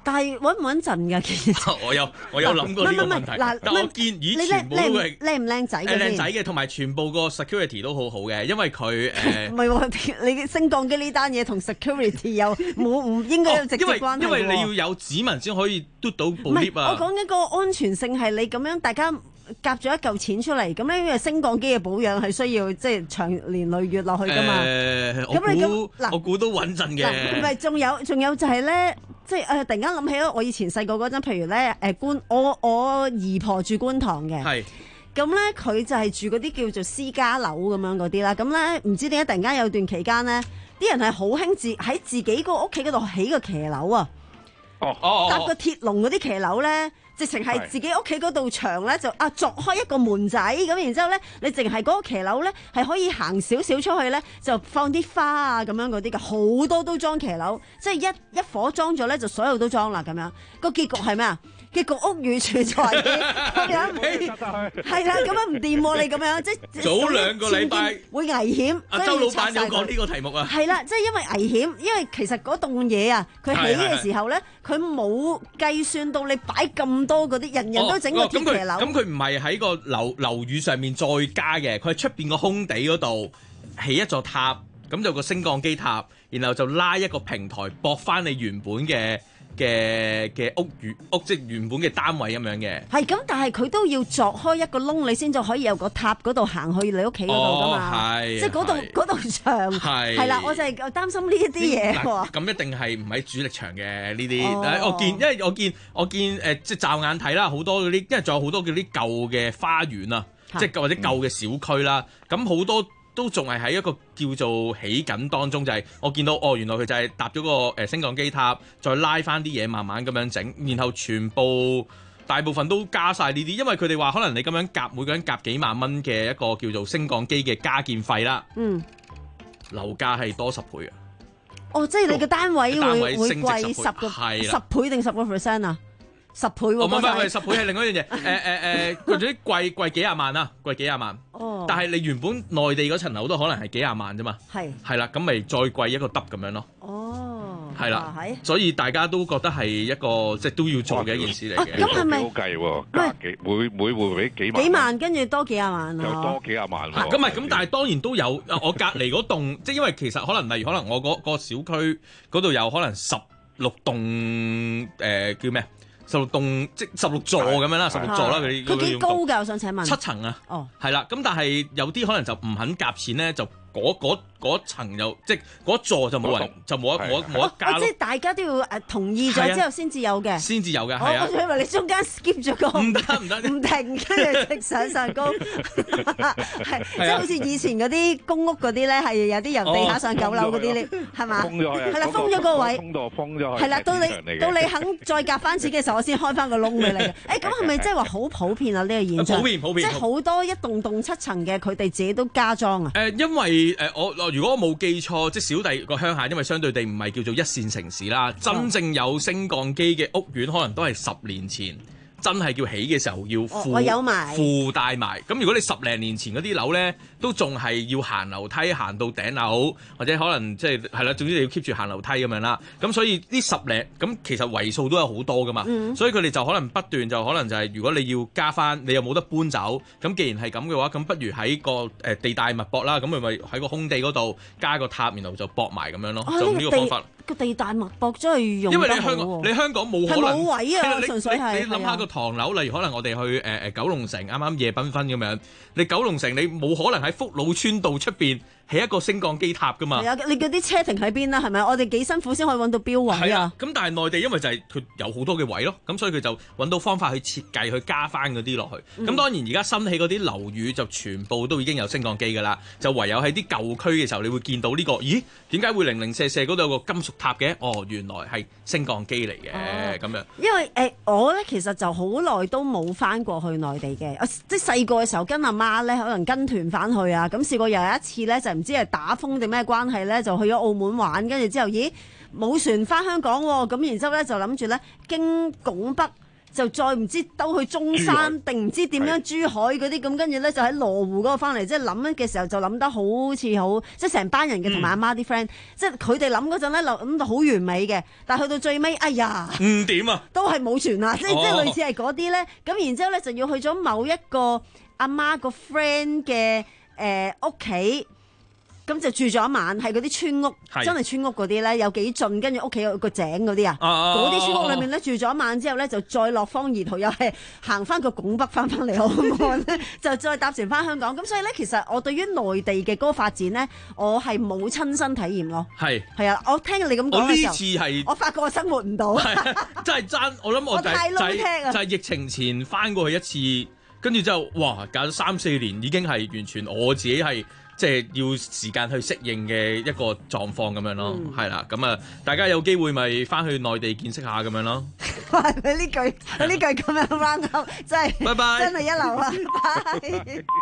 但係穩唔穩陣㗎？其實我有我有諗過呢個問題， 嗱， 但我見咦全部都係靚唔靚仔嘅靚仔嘅，同埋全部個 security 都好好嘅，因為佢誒唔係喎，你升降機呢單嘢同 security 又冇唔應該有直接關係喎。 因為因為你要有指紋先可以嘟到部 lift 啊。 我講緊個安全性係你咁樣大家夾咗一嚿錢出嚟，咁呢因為升降機嘅保養係需要即係長年累月落去㗎嘛。 誒，我咁你咁估嗱， 我估都穩陣嘅。 唔係，仲有仲有就係咧。即係誒、呃，突然間諗起咗我以前細個嗰陣，譬如咧誒觀，我我姨婆住觀塘嘅， 係咁咧佢就係住嗰啲叫做私家樓咁樣嗰啲啦。咁咧唔知點解突然間有段期間咧，啲人係好興自喺自己個屋企嗰度起個騎樓啊！ 哦哦搭個鐵籠嗰啲騎樓咧。直情係自己屋企嗰道牆咧，就啊鑿開一個門仔咁，然之後咧，你淨係嗰個騎樓咧係可以行少少出去咧，就放啲花啊咁樣嗰啲嘅，好多都裝騎樓，即係一一火裝咗咧，就所有都裝啦咁樣。個結局係咩啊？結局屋宇署就話咁樣，係啦，咁樣唔掂喎，你咁樣即係早兩個禮拜會危險。 阿周老闆有講呢個題目啊， 係啦，即係因為危險，因為其實嗰棟嘢啊，佢起嘅時候咧，佢冇計算到你擺咁多嗰啲，人人都整個鐵騎樓。 咁佢唔係喺個樓樓宇上面再加嘅，佢係出邊個空地嗰度起一座塔，咁就個升降機塔，然後就拉一個平台駁翻你原本嘅。嘅嘅屋宇屋即係原本嘅單位咁樣嘅， 係咁，但係佢都要鑿開一個窿，你先至可以有個塔嗰度行去你屋企嗰度噶嘛， 哦、 即係嗰度嗰度牆係係啦，我就係擔心呢一啲嘢喎。 咁一定係唔喺主力場嘅呢啲， 哦、 我見因為我見我見誒、呃、即係驟眼睇啦，好多嗰啲，因為仲有好多嗰啲舊嘅花園啊，即係或者舊嘅小區啦，咁好、嗯、多。都仲係喺一個叫做起緊當中，就係、是、我見到哦，原來佢就係搭咗個誒升降機塔，再拉翻啲嘢慢慢咁樣整，然後全部大部分都加晒呢啲，因為佢哋話可能你咁樣夾每個人夾幾萬蚊嘅一個叫做升降機嘅加建費啦，嗯，樓價係多十倍啊！ 哦，即係你嘅單位會單位會升貴十十個係十倍定十個 percent 啊？十倍喎， 唔係唔係，十倍係另外一樣嘢。誒誒誒，佢啲貴貴幾廿萬啊，貴幾廿萬。哦。但係你原本內地嗰層樓都可能係幾廿萬啫嘛。係。係啦，咁咪再貴一個得咁樣咯。哦。係啦。係。所以大家都覺得係一個即係都要做嘅一件事嚟嘅。 咁係咪？ 好計喎，加幾每每戶俾幾萬。 幾萬跟住多幾廿萬啊！ 又多幾廿萬喎。 咁咪咁，但係當然都有。我隔離嗰棟，即係因為其實可能例如可能我嗰個小區嗰度有可能十六棟誒叫咩？十六棟即十六座咁樣啦，十六座啦，佢佢幾高㗎？我想請問。 七層啊。哦。係啦，咁但係有啲可能就唔肯夾錢咧，就嗰嗰嗰層又即嗰座就冇人就冇得冇冇得加咯。 即係大家都要誒同意咗之後先至有嘅。 先至有嘅，係啊。 我以為你中間 skip 咗個。 唔得唔得。 唔停，跟住直上上高。係即係好似以前嗰啲公屋嗰啲咧，係有啲由地下上九樓嗰啲咧，係嘛？ 封咗係。 係啦，封咗個位。 封到封咗。 係啦，到你到你肯再夾翻錢嘅時候，我先開翻個窿俾你嘅。誒，咁係咪即係話好普遍啊？呢個現象。 普遍普遍。 即係好多一棟棟七層嘅，佢哋自己都加裝啊。 誒，因為誒我如果我冇記錯，即係小弟個鄉下，因為相對地唔係叫做一線城市啦，真正有升降機嘅屋苑，可能都係十年前。真係叫起嘅時候要附、哦、附帶埋，咁如果你十零年前嗰啲樓咧，都仲係要行樓梯行到頂樓，或者可能即係係啦，總之你要 keep 住行樓梯咁樣啦。咁所以呢十零咁其實為數都有好多噶嘛，嗯、所以佢哋就可能不斷就可能就係、是、如果你要加翻，你又冇得搬走，咁既然係咁嘅話，咁不如喺個誒地大物博啦，咁咪咪喺個空地嗰度加個塔，然後就駁埋咁樣咯，啊、就呢個方法。 個地大物博真係用得好喎。因為你香港你香港冇可能係冇位啊，純粹係。 你諗下個唐樓，例如可能我哋去誒誒、呃、九龍城啱啱夜繽紛咁樣，你九龍城你冇可能喺福佬村道出邊起一個升降機塔噶嘛？ 係啊，你嗰啲車停喺邊啦？係咪？我哋幾辛苦先可以揾到標位啊？ 咁但係內地因為就係佢有好多嘅位咯，咁所以佢就揾到方法去設計去加翻嗰啲落去。咁、嗯、當然而家新起嗰啲樓宇就全部都已經有升降機㗎啦，就唯有喺啲舊區嘅時候，你會見到呢、呢個，咦？點解會零零舍舍嗰度有個金屬塔嘅？哦，原來係升降機嚟嘅咁樣。 因為誒、呃、我咧其實就好耐都冇翻過去內地嘅，即係細個嘅時候跟阿媽咧可能跟團翻去啊，咁試過有一次咧就唔知係打風定咩關係咧，就去咗澳門玩，跟住之後咦冇船翻香港喎，咁然之後咧就諗住咧經拱北就再唔知兜去中山定唔知點樣珠海嗰啲咁，跟住咧就喺羅湖嗰個翻嚟，即係諗嘅時候就諗得好似好，即係成班人嘅同埋阿媽啲 friend，即係佢哋諗嗰陣咧諗到好完美嘅，但係去到最尾，哎呀， 唔點啊， 都係冇船啊，即係即係類似係嗰啲咧，咁然之後咧就要去咗某一個阿媽個 friend 嘅誒屋企。咁就住咗一晚，係嗰啲村屋，真係村屋嗰啲咧，有幾盡，跟住屋企有個井嗰啲啊，嗰啲村屋裏面咧住咗一晚之後咧，就再落荒而逃，又係行翻個拱北翻翻嚟澳門咧，就再搭船翻香港。咁所以咧，其實我對於內地嘅嗰個發展咧，我係冇親身體驗咯。係係啊，我聽你咁講嘅時候， 我呢次係我發覺我生活唔到， 真係爭。我諗我就係、就係、就係、係、疫情前翻過去一次，跟住之後哇，搞咗三四年，已經係完全我自己係。即係要時間去適應嘅一個狀況咁樣咯，係啦、嗯，咁啊，大家有機會咪翻去內地見識下咁樣咯。 佢呢句佢呢句咁樣 round up，真係，拜拜，真係一流啊！拜。